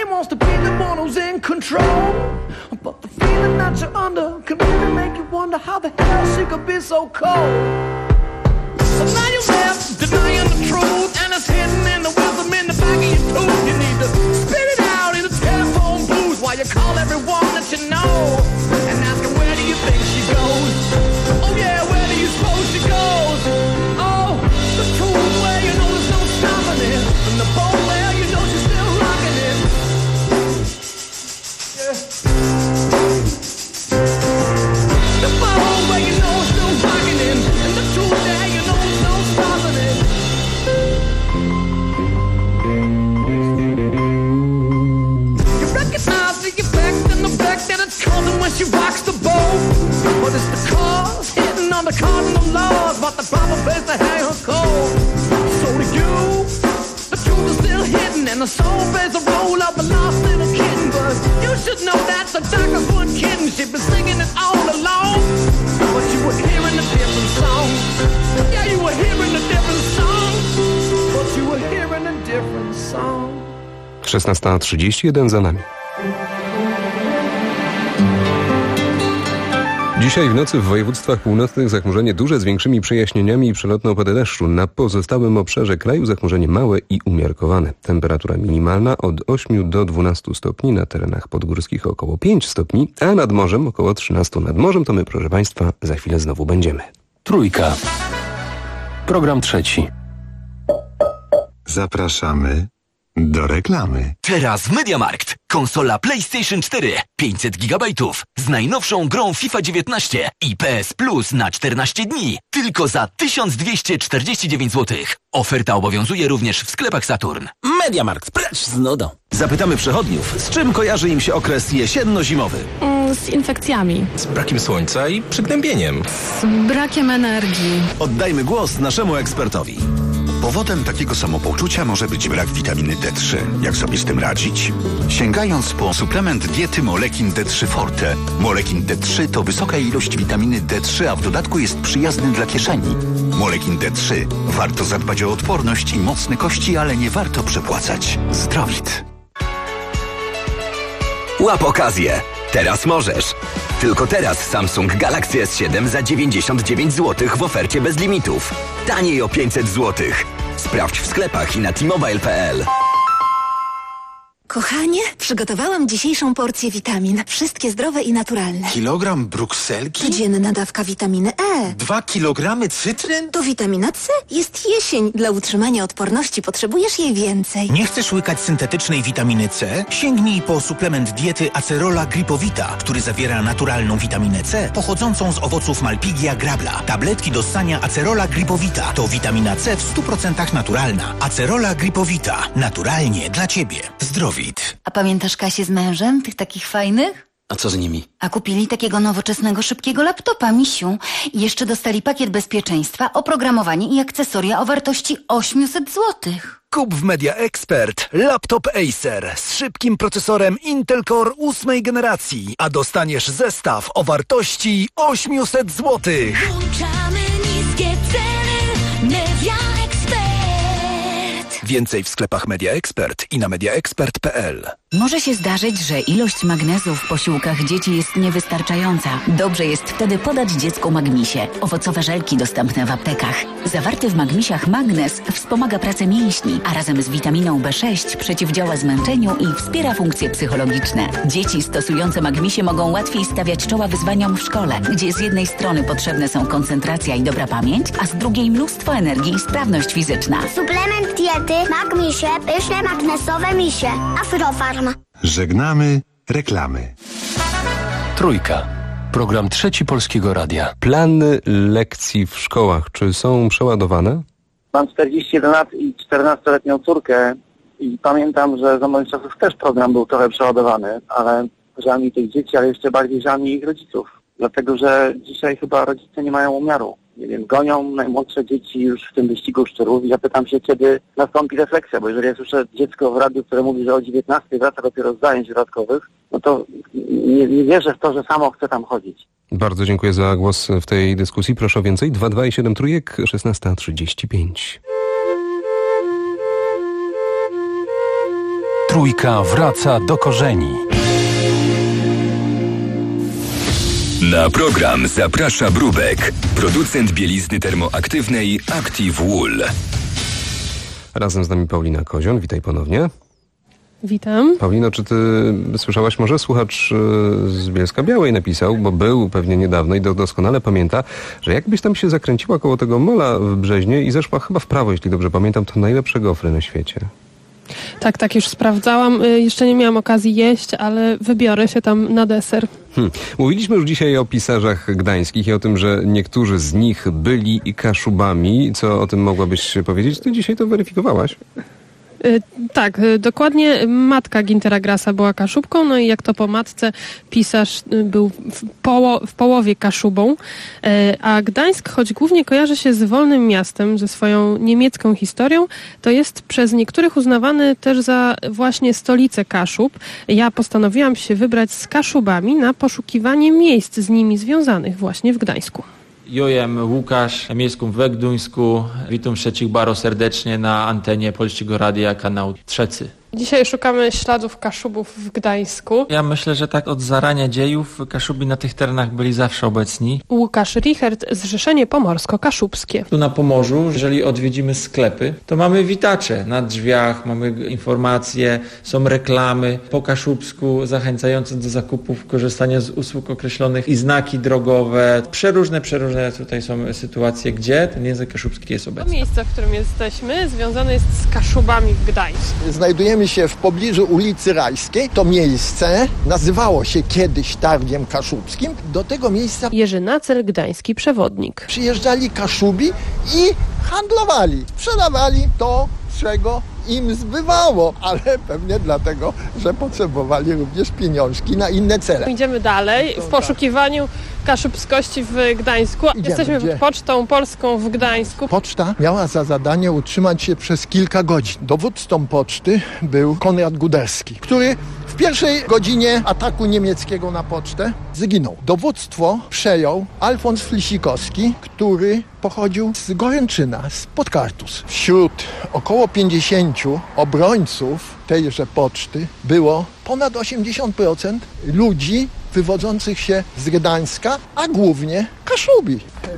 Everybody wants to be the one who's in control, but the feeling that you're under can really make you wonder how the hell she could be so cold. So now you're left denying the truth, and it's hidden in the wisdom in the back of your tooth. You need to spit it out in a telephone booth while you call everyone that you know and ask her, where do you think she goes? Oh yeah, where do you suppose she goes? Oh, the truth where you know there's no stopping it, and the boat where you know she's still rocking it. Yeah. The boat where you know it's still rocking it, and the truth there you know there's no stopping it. You recognize the effect and the fact that it's causing when she rocks the boat, but it's the cause hitting on the cardinal laws, but the proper place to hang her cold. So to you, the truth is still hidden, and the soul plays a role of a lost little kitten. But you should know that the doctors weren't kidding. She'd been singing it all along, but you were hearing a different song. Yeah, you were hearing a different song, but you were hearing a different song. 16:31 za nami. Dzisiaj w nocy w województwach północnych zachmurzenie duże z większymi przejaśnieniami i przelotne opady deszczu. Na pozostałym obszarze kraju zachmurzenie małe i umiarkowane. Temperatura minimalna od 8 do 12 stopni, na terenach podgórskich około 5 stopni, a nad morzem około 13. Nad morzem to my, proszę Państwa, za chwilę znowu będziemy. Trójka. Program trzeci. Zapraszamy do reklamy. Teraz MediaMarkt. Konsola PlayStation 4 500 GB z najnowszą grą FIFA 19 i PS Plus na 14 dni tylko za 1249 zł. Oferta obowiązuje również w sklepach Saturn. MediaMarkt, precz z nudą. Zapytamy przechodniów, z czym kojarzy im się okres jesienno-zimowy. Z infekcjami. Z brakiem słońca i przygnębieniem. Z brakiem energii. Oddajmy głos naszemu ekspertowi. Powodem takiego samopoczucia może być brak witaminy D3. Jak sobie z tym radzić? Sięgając po suplement diety Molekin D3 Forte. Molekin D3 to wysoka ilość witaminy D3, a w dodatku jest przyjazny dla kieszeni. Molekin D3. Warto zadbać o odporność i mocne kości, ale nie warto przepłacać. Zdrowit. Łap okazję. Teraz możesz. Tylko teraz Samsung Galaxy S7 za 99 zł w ofercie bez limitów. Taniej o 500 zł. Sprawdź w sklepach i na t-mobile.pl. Kochanie, przygotowałam dzisiejszą porcję witamin. Wszystkie zdrowe i naturalne. Kilogram brukselki? Codzienna dawka witaminy E. 2 kilogramy cytryn? To witamina C. Jest jesień. Dla utrzymania odporności potrzebujesz jej więcej. Nie chcesz łykać syntetycznej witaminy C? Sięgnij po suplement diety Acerola Gripowita, który zawiera naturalną witaminę C pochodzącą z owoców Malpighia grabla. Tabletki do ssania Acerola Gripowita to witamina C w 100% naturalna. Acerola Gripowita. Naturalnie dla Ciebie. Zdrowie. A pamiętasz Kasię z mężem, tych takich fajnych? A co z nimi? A kupili takiego nowoczesnego, szybkiego laptopa, misiu. I jeszcze dostali pakiet bezpieczeństwa, oprogramowanie i akcesoria o wartości 800 zł. Kup w Media Expert laptop Acer z szybkim procesorem Intel Core 8 generacji, a dostaniesz zestaw o wartości 800 zł. Włączamy niskie ceny, Media Expert. Więcej w sklepach Media Expert i na mediaexpert.pl. Może się zdarzyć, że ilość magnezu w posiłkach dzieci jest niewystarczająca. Dobrze jest wtedy podać dziecku Magmisie. Owocowe żelki dostępne w aptekach. Zawarty w Magmisiach magnez wspomaga pracę mięśni, a razem z witaminą B6 przeciwdziała zmęczeniu i wspiera funkcje psychologiczne. Dzieci stosujące Magmisie mogą łatwiej stawiać czoła wyzwaniom w szkole, gdzie z jednej strony potrzebne są koncentracja i dobra pamięć, a z drugiej mnóstwo energii i sprawność fizyczna. Suplement diety Magmisie, pyszne magnesowe misie. Afrofarm. Żegnamy reklamy. Trójka. Program trzeci Polskiego Radia. Plany lekcji w szkołach, czy są przeładowane? Mam 41 lat i 14-letnią córkę i pamiętam, że za moich czasów też program był trochę przeładowany, ale żal mi tych dzieci, ale jeszcze bardziej żal mi ich rodziców. Dlatego, że dzisiaj chyba rodzice nie mają umiaru. Nie wiem, gonią najmłodsze dzieci już w tym wyścigu szczurów i ja pytam się, kiedy nastąpi refleksja, bo jeżeli ja słyszę dziecko w radiu, które mówi, że o 19 wraca dopiero z zajęć dodatkowych, no to nie wierzę w to, że samo chce tam chodzić. Bardzo dziękuję za głos w tej dyskusji. Proszę o więcej. 22 i 7 trójek, 16:35. Trójka wraca do korzeni. Na program zaprasza Brubek, producent bielizny termoaktywnej Active Wool. Razem z nami Paulina Kozion, witaj ponownie. Witam. Paulino, czy ty słyszałaś, może słuchacz z Bielska-Białej napisał, bo był pewnie niedawno i doskonale pamięta, że jakbyś tam się zakręciła koło tego mola w Brzeźnie i zeszła chyba w prawo, jeśli dobrze pamiętam, to najlepsze gofry na świecie. Tak, już sprawdzałam. Jeszcze nie miałam okazji jeść, ale wybiorę się tam na deser. Mówiliśmy już dzisiaj o pisarzach gdańskich i o tym, że niektórzy z nich byli Kaszubami. Co o tym mogłabyś powiedzieć? Ty dzisiaj to weryfikowałaś. Tak, dokładnie matka Gintera Grassa była Kaszubką, no i jak to po matce, pisarz był w połowie Kaszubą, a Gdańsk, choć głównie kojarzy się z wolnym miastem, ze swoją niemiecką historią, to jest przez niektórych uznawany też za właśnie stolicę Kaszub. Ja postanowiłam się wybrać z Kaszubami na poszukiwanie miejsc z nimi związanych właśnie w Gdańsku. Jojem Łukasz, mieszkam w Gdańsku. Witam wszystkich bardzo serdecznie na antenie Polskiego Radia, kanał Trzeci. Dzisiaj szukamy śladów Kaszubów w Gdańsku. Ja myślę, że tak od zarania dziejów Kaszubi na tych terenach byli zawsze obecni. Łukasz Richert, Zrzeszenie Pomorsko-Kaszubskie. Tu na Pomorzu, jeżeli odwiedzimy sklepy, to mamy witacze na drzwiach, mamy informacje, są reklamy po kaszubsku zachęcające do zakupów, korzystania z usług określonych i znaki drogowe. Przeróżne tutaj są sytuacje, gdzie ten język kaszubski jest obecny. To miejsce, w którym jesteśmy, związane jest z Kaszubami w Gdańsku. Znajdujemy się w pobliżu ulicy Rajskiej. To miejsce nazywało się kiedyś Targiem Kaszubskim. Do tego miejsca Jerzy Nacel, gdański przewodnik. Przyjeżdżali Kaszubi i handlowali. Sprzedawali to, czego im zbywało, ale pewnie dlatego, że potrzebowali również pieniążki na inne cele. Idziemy dalej w poszukiwaniu kaszubskości w Gdańsku. Jesteśmy Pocztą Polską w Gdańsku. Poczta miała za zadanie utrzymać się przez kilka godzin. Dowódcą poczty był Konrad Guderski, który w pierwszej godzinie ataku niemieckiego na pocztę zginął. Dowództwo przejął Alfons Flisikowski, który pochodził z Goręczyna, z Podkartus. Wśród około 50 obrońców tejże poczty było ponad 80% ludzi wywodzących się z Gdańska, a głównie Kaszubi.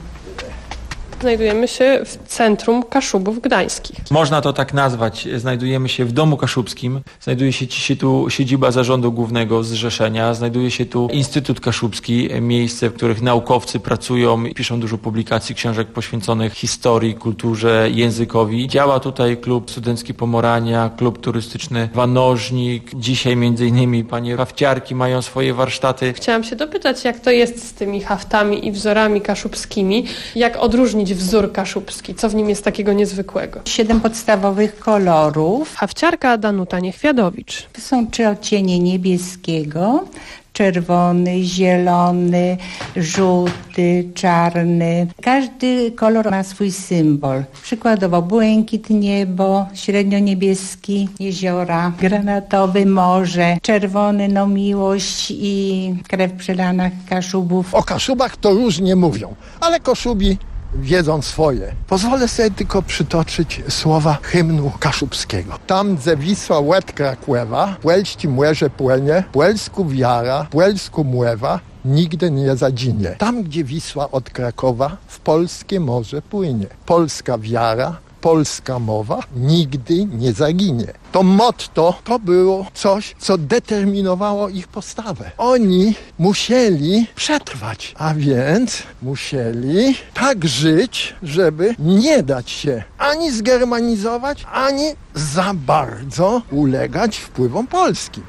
Znajdujemy się w centrum Kaszubów gdańskich. Można to tak nazwać. Znajdujemy się w Domu Kaszubskim. Znajduje się tu siedziba Zarządu Głównego Zrzeszenia. Znajduje się tu Instytut Kaszubski, miejsce, w których naukowcy pracują i piszą dużo publikacji, książek poświęconych historii, kulturze, językowi. Działa tutaj klub studencki Pomorania, klub turystyczny Wanożnik. Dzisiaj między innymi panie hafciarki mają swoje warsztaty. Chciałam się dopytać, jak to jest z tymi haftami i wzorami kaszubskimi. Jak odróżnić wzór kaszubski? Co w nim jest takiego niezwykłego? 7 podstawowych kolorów. Hafciarka Danuta Niechwiadowicz. Są 3 odcienie niebieskiego, czerwony, zielony, żółty, czarny. Każdy kolor ma swój symbol. Przykładowo błękit niebo, średnio-niebieski jeziora, granatowy morze, czerwony miłość i krew przelana Kaszubów. O Kaszubach to różnie mówią, ale Kaszubi wiedzą swoje. Pozwolę sobie tylko przytoczyć słowa hymnu kaszubskiego. Tam, gdzie Wisła łetka kłewa, Płelści młeże płynie, Płelsku wiara, Płelsku młewa, nigdy nie zaginie. Tam, gdzie Wisła od Krakowa, w polskie morze płynie. Polska wiara, polska mowa nigdy nie zaginie. To motto to było coś, co determinowało ich postawę. Oni musieli przetrwać, a więc musieli tak żyć, żeby nie dać się ani zgermanizować, ani za bardzo ulegać wpływom polskim.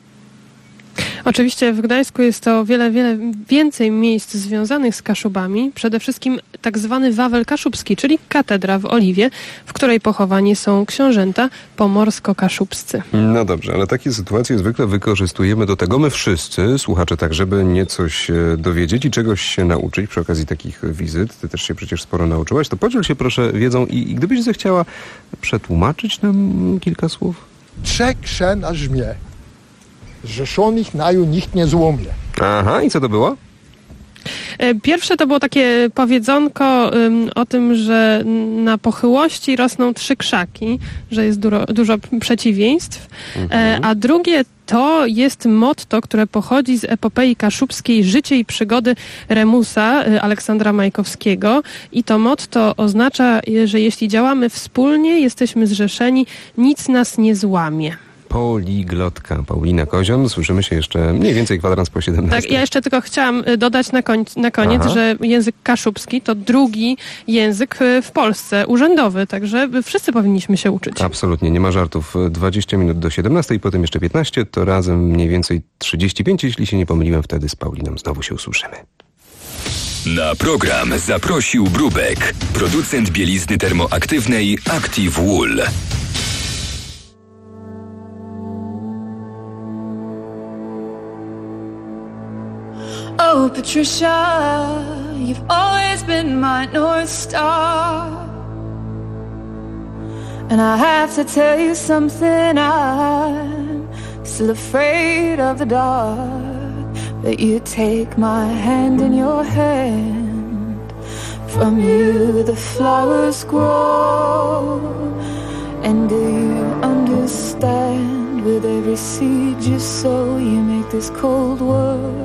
Oczywiście w Gdańsku jest to wiele więcej miejsc związanych z Kaszubami. Przede wszystkim tak zwany Wawel Kaszubski, czyli katedra w Oliwie, w której pochowani są książęta pomorsko-kaszubscy. No dobrze, ale takie sytuacje zwykle wykorzystujemy do tego my wszyscy, słuchacze, tak żeby nieco się dowiedzieć i czegoś się nauczyć przy okazji takich wizyt. Ty też się przecież sporo nauczyłaś. To podziel się proszę wiedzą i gdybyś zechciała przetłumaczyć nam kilka słów? Trze na żmie. Zrzeszonych naju nikt nie złomie. Aha, i co to było? Pierwsze to było takie powiedzonko o tym, że na pochyłości rosną 3 krzaki, że jest dużo przeciwieństw, a drugie to jest motto, które pochodzi z epopei kaszubskiej Życie i przygody Remusa Aleksandra Majkowskiego i to motto oznacza, że jeśli działamy wspólnie, jesteśmy zrzeszeni, nic nas nie złamie. Poliglotka. Paulina Kozion. Słyszymy się jeszcze mniej więcej kwadrans po 17. Tak, ja jeszcze tylko chciałam dodać na koniec, że język kaszubski to drugi język w Polsce urzędowy, także wszyscy powinniśmy się uczyć. Absolutnie, nie ma żartów. 20 minut do 17 i potem jeszcze 15, to razem mniej więcej 35, jeśli się nie pomyliłem, wtedy z Pauliną znowu się usłyszymy. Na program zaprosił Brubek, producent bielizny termoaktywnej Active Wool. Oh, Patricia, you've always been my North Star. And I have to tell you something, I'm still afraid of the dark. But you take my hand in your hand, from you the flowers grow. And do you understand, with every seed you sow, you make this cold world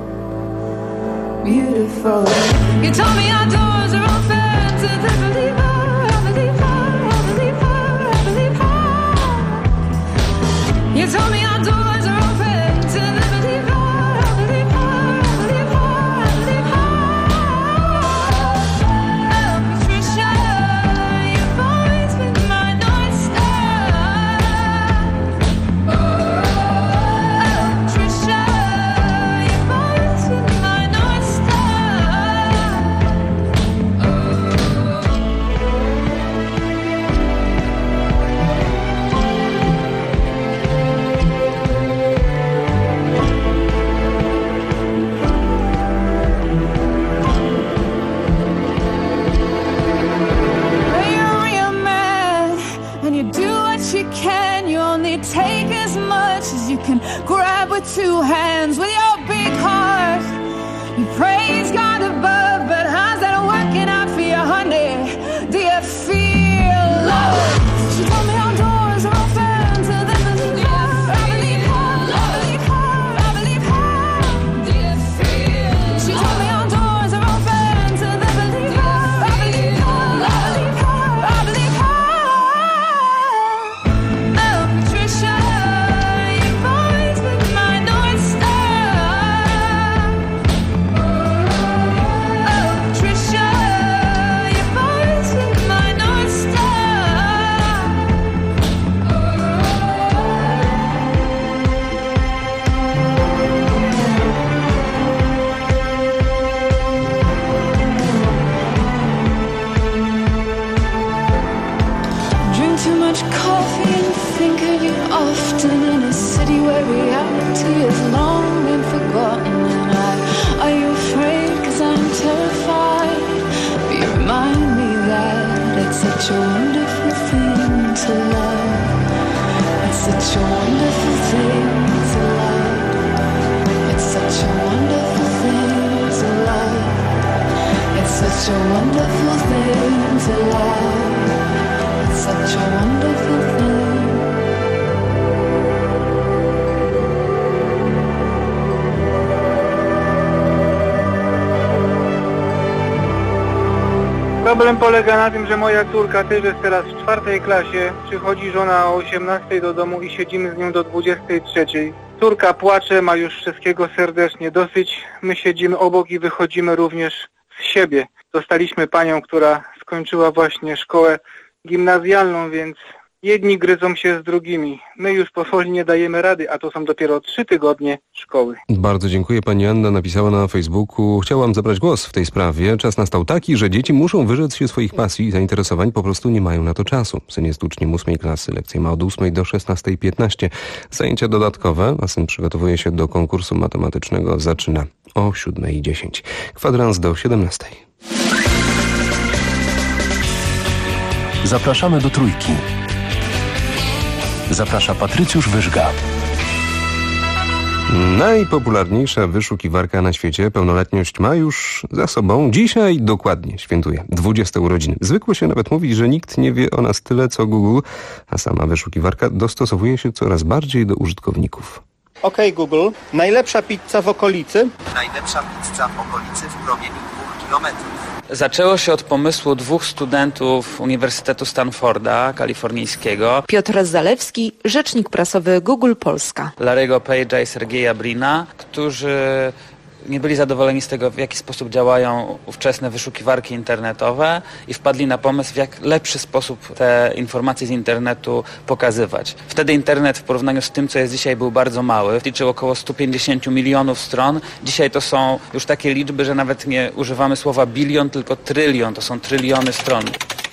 beautiful. You told me our doors are open to the believer, I believe her, I believe her, I believe her. You told me our doors are open to the believer, I believe her, I believe her, I believe her. Oh, Patricia, you've always been my North Star. Oh, Patricia, you've always been my North Star. Take as much as you can grab with 2 hands. With your big heart, you praise God above, but how's that working out for you, honey? Do you feel love? She told me our doors are open to the believer. I believe her, I believe her, I believe her. Do you feel? She told me our doors are open to the believer. I believe her, I believe her, I believe her. Such a wonderful thing to love. It's such a wonderful thing to love. It's such a wonderful thing to love. It's such a wonderful thing to love. It's such a wonderful thing. Problem polega na tym, że moja córka też jest teraz w 4. klasie. Przychodzi żona o 18 do domu i siedzimy z nią do 23. Córka płacze, ma już wszystkiego serdecznie dosyć. My siedzimy obok i wychodzimy również z siebie. Dostaliśmy panią, która skończyła właśnie szkołę gimnazjalną, więc jedni gryzą się z drugimi. My już powoli nie dajemy rady, a to są dopiero 3 tygodnie szkoły. Bardzo dziękuję. Pani Anna napisała na Facebooku: chciałam zabrać głos w tej sprawie. Czas nastał taki, że dzieci muszą wyrzec się swoich pasji i zainteresowań, po prostu nie mają na to czasu. Syn jest uczniem 8 klasy. Lekcje ma od 8 do 16:15. Zajęcia dodatkowe, a syn przygotowuje się do konkursu matematycznego. Zaczyna o 7:10. Kwadrans do 17. Zapraszamy do Trójki. Zaprasza Patrycjusz Wyżga. Najpopularniejsza wyszukiwarka na świecie pełnoletność ma już za sobą. Dzisiaj dokładnie świętuje 20 urodziny. Zwykło się nawet mówić, że nikt nie wie o nas tyle co Google, a sama wyszukiwarka dostosowuje się coraz bardziej do użytkowników. Okej, Google, najlepsza pizza w okolicy? Najlepsza pizza w okolicy w promieniu 2 kilometrów. Zaczęło się od pomysłu 2 studentów Uniwersytetu Stanforda kalifornijskiego. Piotr Zalewski, rzecznik prasowy Google Polska. Larry'ego Page'a i Sergeja Brina, którzy nie byli zadowoleni z tego, w jaki sposób działają ówczesne wyszukiwarki internetowe i wpadli na pomysł, w jak lepszy sposób te informacje z internetu pokazywać. Wtedy internet w porównaniu z tym, co jest dzisiaj, był bardzo mały. Liczył około 150 milionów stron. Dzisiaj to są już takie liczby, że nawet nie używamy słowa bilion, tylko trylion. To są tryliony stron.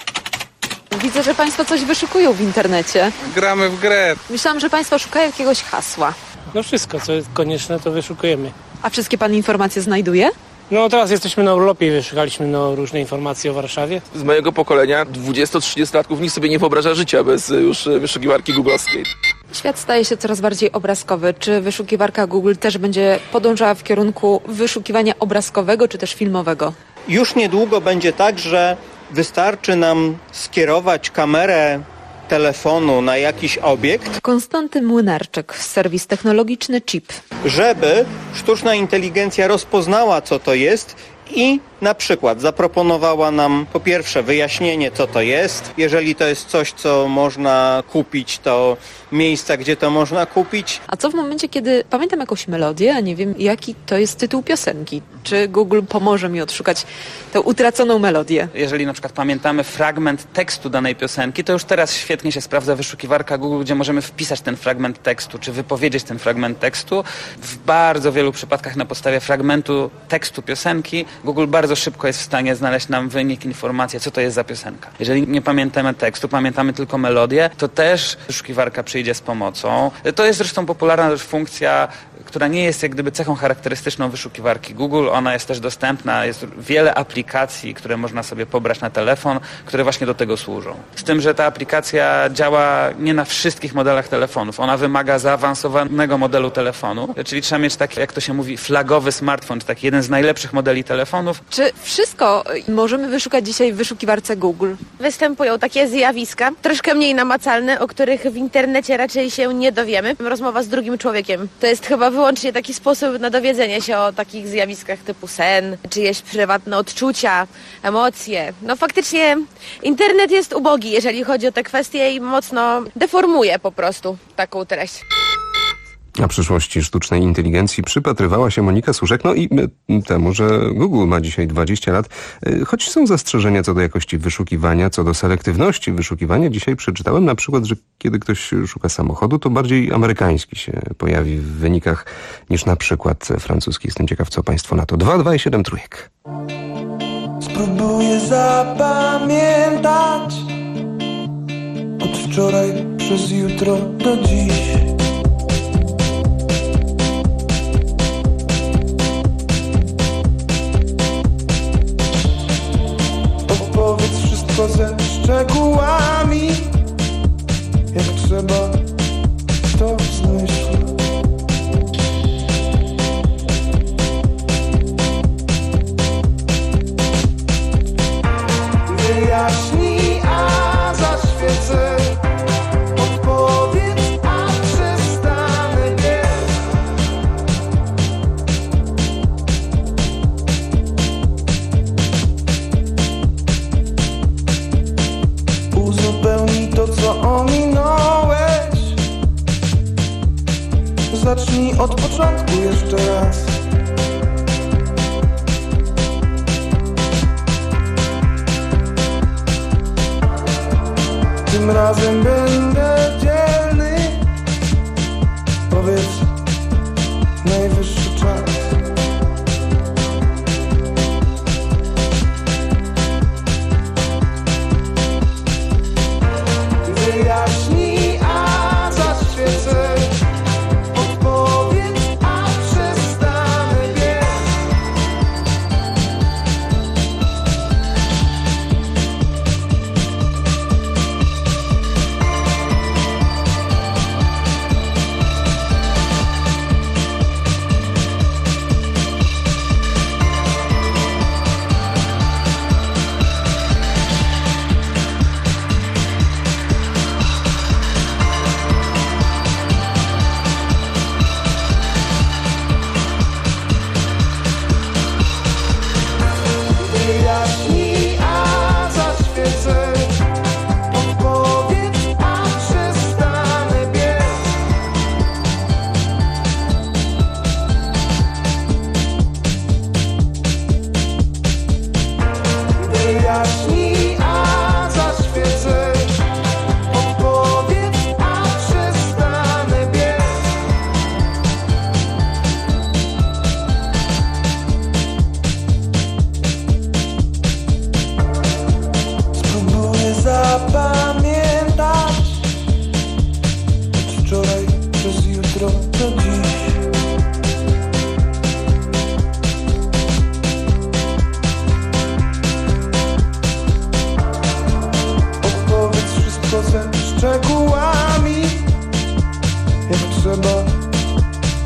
Widzę, że Państwo coś wyszukują w internecie. Gramy w grę. Myślałam, że Państwo szukają jakiegoś hasła. No wszystko, co jest konieczne, to wyszukujemy. A wszystkie Pan informacje znajduje? No teraz jesteśmy na urlopie i wyszukaliśmy różne informacje o Warszawie. Z mojego pokolenia 20-30-latków nikt sobie nie wyobraża życia bez już wyszukiwarki googlowskiej. Świat staje się coraz bardziej obrazkowy. Czy wyszukiwarka Google też będzie podążała w kierunku wyszukiwania obrazkowego czy też filmowego? Już niedługo będzie tak, że wystarczy nam skierować kamerę telefonu na jakiś obiekt. Konstanty Młynarczyk, serwis technologiczny Chip. Żeby sztuczna inteligencja rozpoznała, co to jest i na przykład zaproponowała nam po pierwsze wyjaśnienie, co to jest. Jeżeli to jest coś, co można kupić, to miejsca, gdzie to można kupić. A co w momencie, kiedy pamiętam jakąś melodię, a nie wiem, jaki to jest tytuł piosenki? Czy Google pomoże mi odszukać tę utraconą melodię? Jeżeli na przykład pamiętamy fragment tekstu danej piosenki, to już teraz świetnie się sprawdza wyszukiwarka Google, gdzie możemy wpisać ten fragment tekstu, czy wypowiedzieć ten fragment tekstu. W bardzo wielu przypadkach na podstawie fragmentu tekstu piosenki Google bardzo szybko jest w stanie znaleźć nam wynik, informację, co to jest za piosenka. Jeżeli nie pamiętamy tekstu, pamiętamy tylko melodię, to też wyszukiwarka przyjdzie z pomocą. To jest zresztą popularna też funkcja, która nie jest jak gdyby cechą charakterystyczną wyszukiwarki Google. Ona jest też dostępna, jest wiele aplikacji, które można sobie pobrać na telefon, które właśnie do tego służą. Z tym, że ta aplikacja działa nie na wszystkich modelach telefonów. Ona wymaga zaawansowanego modelu telefonu, czyli trzeba mieć taki, jak to się mówi, flagowy smartfon, czy taki jeden z najlepszych modeli telefonów. Czy wszystko możemy wyszukać dzisiaj w wyszukiwarce Google? Występują takie zjawiska, troszkę mniej namacalne, o których w internecie raczej się nie dowiemy. Rozmowa z drugim człowiekiem. To jest chyba wyłącznie taki sposób na dowiedzenie się o takich zjawiskach typu sen, czyjeś prywatne odczucia, emocje. No faktycznie internet jest ubogi, jeżeli chodzi o te kwestie i mocno deformuje po prostu taką treść. Na przyszłości sztucznej inteligencji przypatrywała się Monika Suszek, no i temu, że Google ma dzisiaj 20 lat. Choć są zastrzeżenia co do jakości wyszukiwania, co do selektywności wyszukiwania. Dzisiaj przeczytałem na przykład, że kiedy ktoś szuka samochodu, to bardziej amerykański się pojawi w wynikach niż na przykład francuski. Jestem ciekaw, co państwo na to. 2,2,7 trójek. Spróbuję zapamiętać od wczoraj przez jutro do dziś. Opowiedz wszystko ze szczegółami, jak trzeba to zmyśl. Wyjaśnij, a zaświecę. Odpowiedz, a przestanę biec. Uzupełnij to, co ominąłeś. Zacznij od początku jeszcze raz. Tym razem będę dzielny. Powiedz, najwyższy czas. Wyjaśnij, a zaświecę. Odpowiedz, a przestanę biec.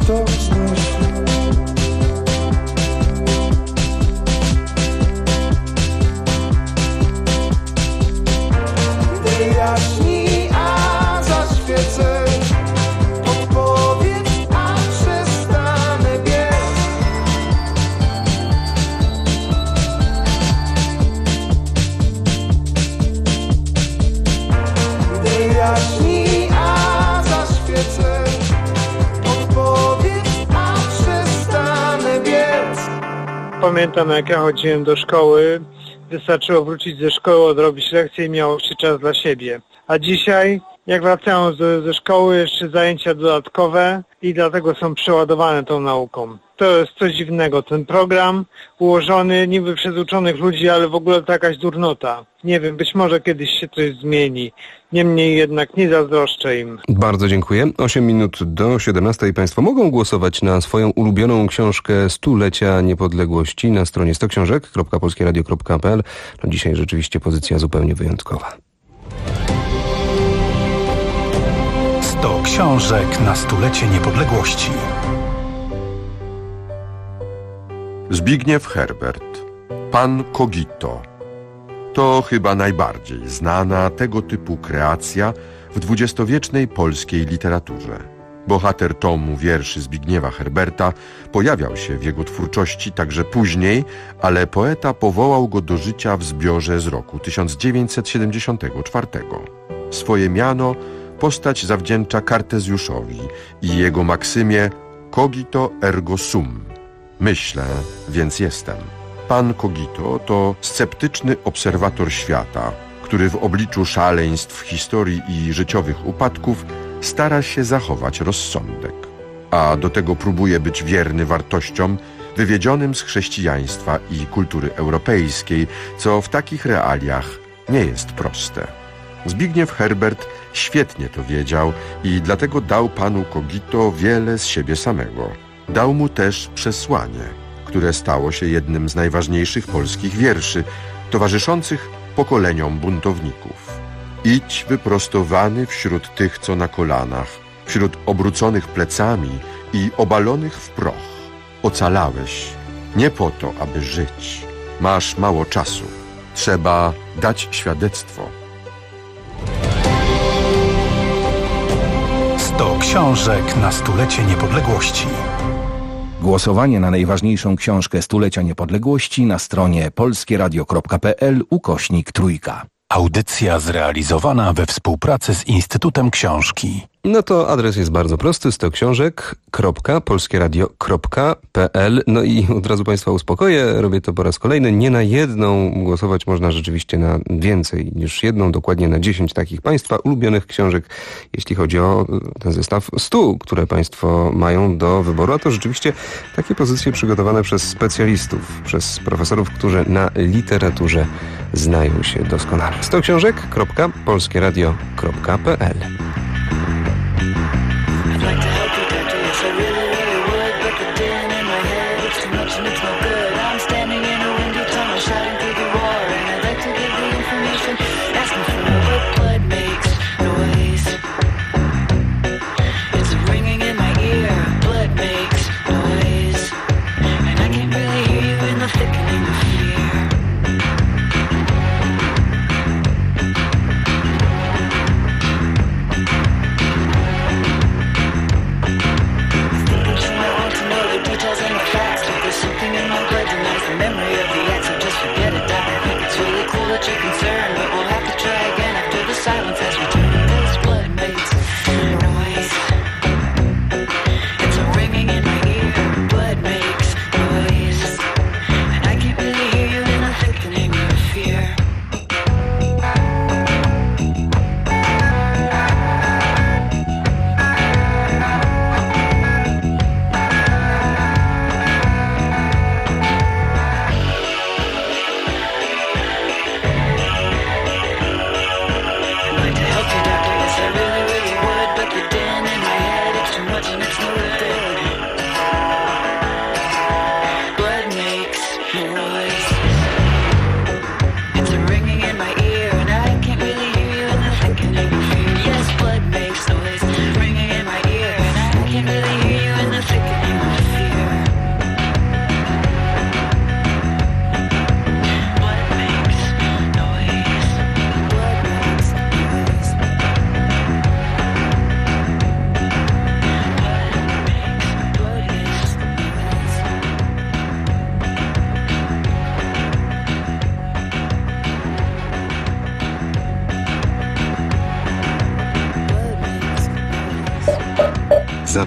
to znosi. Gdy jaśni, a zaświecę, odpowiedz, a przestanę biec. Gdy jaśni, a zaświecę, odpowiedz, a przestanę biec. Pamiętam, jak ja chodziłem do szkoły, wystarczyło wrócić ze szkoły, odrobić lekcję i miało się czas dla siebie. A dzisiaj, jak wracają ze szkoły, jeszcze zajęcia dodatkowe i dlatego są przeładowane tą nauką. To jest coś dziwnego. Ten program ułożony niby przez uczonych ludzi, ale w ogóle to jakaś durnota. Nie wiem, być może kiedyś się coś zmieni. Niemniej jednak nie zazdroszczę im. Bardzo dziękuję. 8 minut do 17. Państwo mogą głosować na swoją ulubioną książkę Stulecia Niepodległości na stronie 100książek.polskieradio.pl. No dzisiaj rzeczywiście pozycja zupełnie wyjątkowa. 100 książek na stulecie niepodległości. Zbigniew Herbert, Pan Kogito. To chyba najbardziej znana tego typu kreacja w dwudziestowiecznej polskiej literaturze. Bohater tomu wierszy Zbigniewa Herberta pojawiał się w jego twórczości także później, ale poeta powołał go do życia w zbiorze z roku 1974. Swoje miano postać zawdzięcza Kartezjuszowi i jego maksymie cogito ergo sum. Myślę, więc jestem. Pan Kogito to sceptyczny obserwator świata, który w obliczu szaleństw historii i życiowych upadków stara się zachować rozsądek. A do tego próbuje być wierny wartościom wywiedzionym z chrześcijaństwa i kultury europejskiej, co w takich realiach nie jest proste. Zbigniew Herbert świetnie to wiedział i dlatego dał panu Kogito wiele z siebie samego. Dał mu też przesłanie, które stało się jednym z najważniejszych polskich wierszy, towarzyszących pokoleniom buntowników. Idź wyprostowany wśród tych, co na kolanach, wśród obróconych plecami i obalonych w proch. Ocalałeś nie po to, aby żyć. Masz mało czasu. Trzeba dać świadectwo. 100 książek na stulecie niepodległości. Głosowanie na najważniejszą książkę Stulecia Niepodległości na stronie polskieradio.pl/3. Audycja zrealizowana we współpracy z Instytutem Książki. No to adres jest bardzo prosty, 100książek.polskieradio.pl. No i od razu Państwa uspokoję, robię to po raz kolejny. Nie na jedną, głosować można rzeczywiście na więcej niż jedną, dokładnie na 10 takich Państwa ulubionych książek, jeśli chodzi o ten zestaw 100, które Państwo mają do wyboru. A to rzeczywiście takie pozycje przygotowane przez specjalistów, przez profesorów, którzy na literaturze znają się doskonale. 100książek.polskieradio.pl.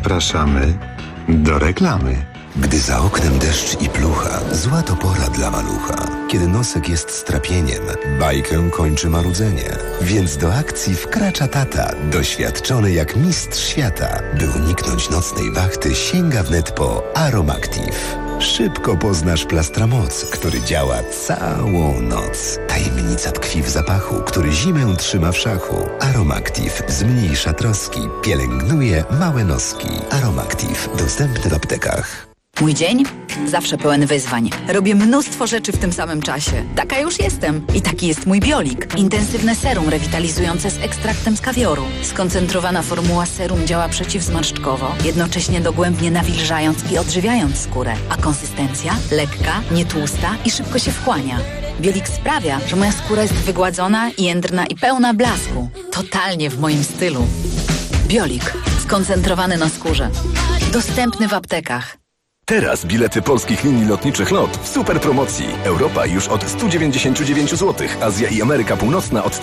Zapraszamy do reklamy. Gdy za oknem deszcz i plucha, zła to pora dla malucha. Kiedy nosek jest strapieniem, bajkę kończy marudzenie. Więc do akcji wkracza tata, doświadczony jak mistrz świata. By uniknąć nocnej wachty, sięga wnet po Aromactive. Szybko poznasz Plastramoc, który działa całą noc. Tajemnica tkwi w zapachu, który zimę trzyma w szachu. Aromactive zmniejsza troski, pielęgnuje małe noski. Aromactive dostępny w aptekach. Mój dzień? Zawsze pełen wyzwań. Robię mnóstwo rzeczy w tym samym czasie. Taka już jestem. I taki jest mój Biolik. Intensywne serum rewitalizujące z ekstraktem z kawioru. Skoncentrowana formuła serum działa przeciwzmarszczkowo, jednocześnie dogłębnie nawilżając i odżywiając skórę. A konsystencja? Lekka, nietłusta i szybko się wchłania. Biolik sprawia, że moja skóra jest wygładzona, jędrna i pełna blasku. Totalnie w moim stylu. Biolik. Skoncentrowany na skórze. Dostępny w aptekach. Teraz bilety polskich linii lotniczych LOT w super promocji. Europa już od 199 zł, Azja i Ameryka Północna od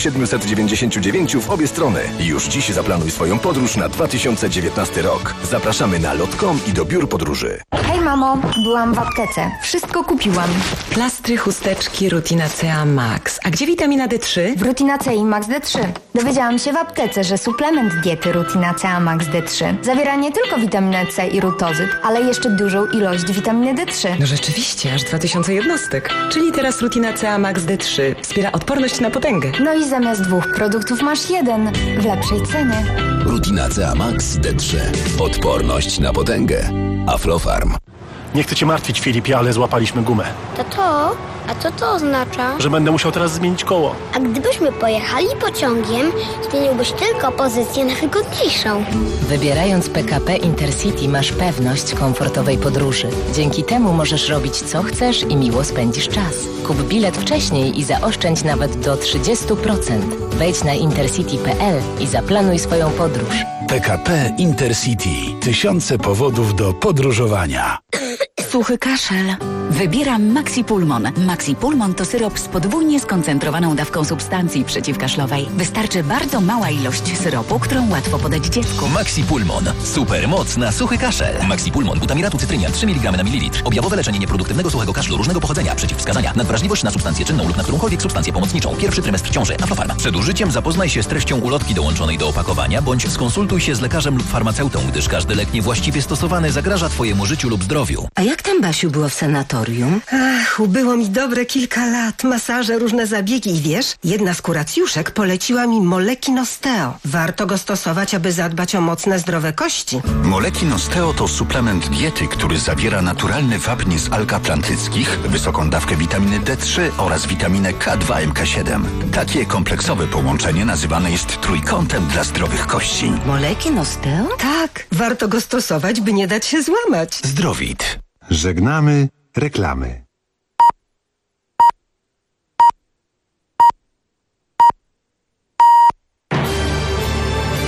1799 w obie strony. Już dziś zaplanuj swoją podróż na 2019 rok. Zapraszamy na lot.com i do biur podróży. Hej mamo, byłam w aptece. Wszystko kupiłam. Plastry, chusteczki, Rutinacea Max. A gdzie witamina D3? W Rutinacei Max D3. Dowiedziałam się w aptece, że suplement diety Rutinacea Max D3 zawiera nie tylko witaminę C i rutozyt, ale jeszcze dużą ilość witaminy D3. No rzeczywiście, aż 2000 jednostek. Czyli teraz Rutinacea Max D3 wspiera odporność na potęgę. No i zamiast 2 produktów masz 1 w lepszej cenie. Rutinacea Max D3. Odporność na potęgę. Aflofarm. Nie chcę cię martwić, Filipie, ale złapaliśmy gumę. Tato, a co to oznacza? Że będę musiał teraz zmienić koło. A gdybyśmy pojechali pociągiem, zmieniłbyś tylko pozycję na wygodniejszą. Wybierając PKP Intercity masz pewność komfortowej podróży. Dzięki temu możesz robić co chcesz i miło spędzisz czas. Kup bilet wcześniej i zaoszczędź nawet do 30%. Wejdź na intercity.pl i zaplanuj swoją podróż. PKP Intercity. Tysiące powodów do podróżowania. Suchy kaszel. Wybieram Maxipulmon. Maxipulmon to syrop z podwójnie skoncentrowaną dawką substancji przeciwkaszlowej. Wystarczy bardzo mała ilość syropu, którą łatwo podać dziecku. Maxipulmon. Super moc na suchy kaszel. Maxipulmon. Butamiratu cytrynia 3 mg na mililitr. Objawowe leczenie nieproduktywnego suchego kaszlu różnego pochodzenia. Przeciwwskazania. Nadwrażliwość na substancję czynną lub na którąkolwiek substancję pomocniczą. Pierwszy trymestr ciąży. Aflofarm. Przed użyciem zapoznaj się z treścią ulotki dołączonej do opakowania, bądź skonsultuj się z lekarzem lub farmaceutą, gdyż każdy lek niewłaściwie stosowany zagraża Twojemu życiu lub zdrowiu. A jak tam, Basiu, było w sanatorium? Ach, ubyło mi dobre kilka lat. Masaże, różne zabiegi i wiesz, jedna z kuracjuszek poleciła mi Molekin Osteo. Warto go stosować, aby zadbać o mocne, zdrowe kości. Molekin Osteo to suplement diety, który zawiera naturalny wapń z alg atlantyckich, wysoką dawkę witaminy D3 oraz witaminę K2 MK7. Takie kompleksowe połączenie nazywane jest trójkątem dla zdrowych kości. Molekin Osteo? Tak, warto go stosować, by nie dać się złamać. Zdrowit. Żegnamy reklamy.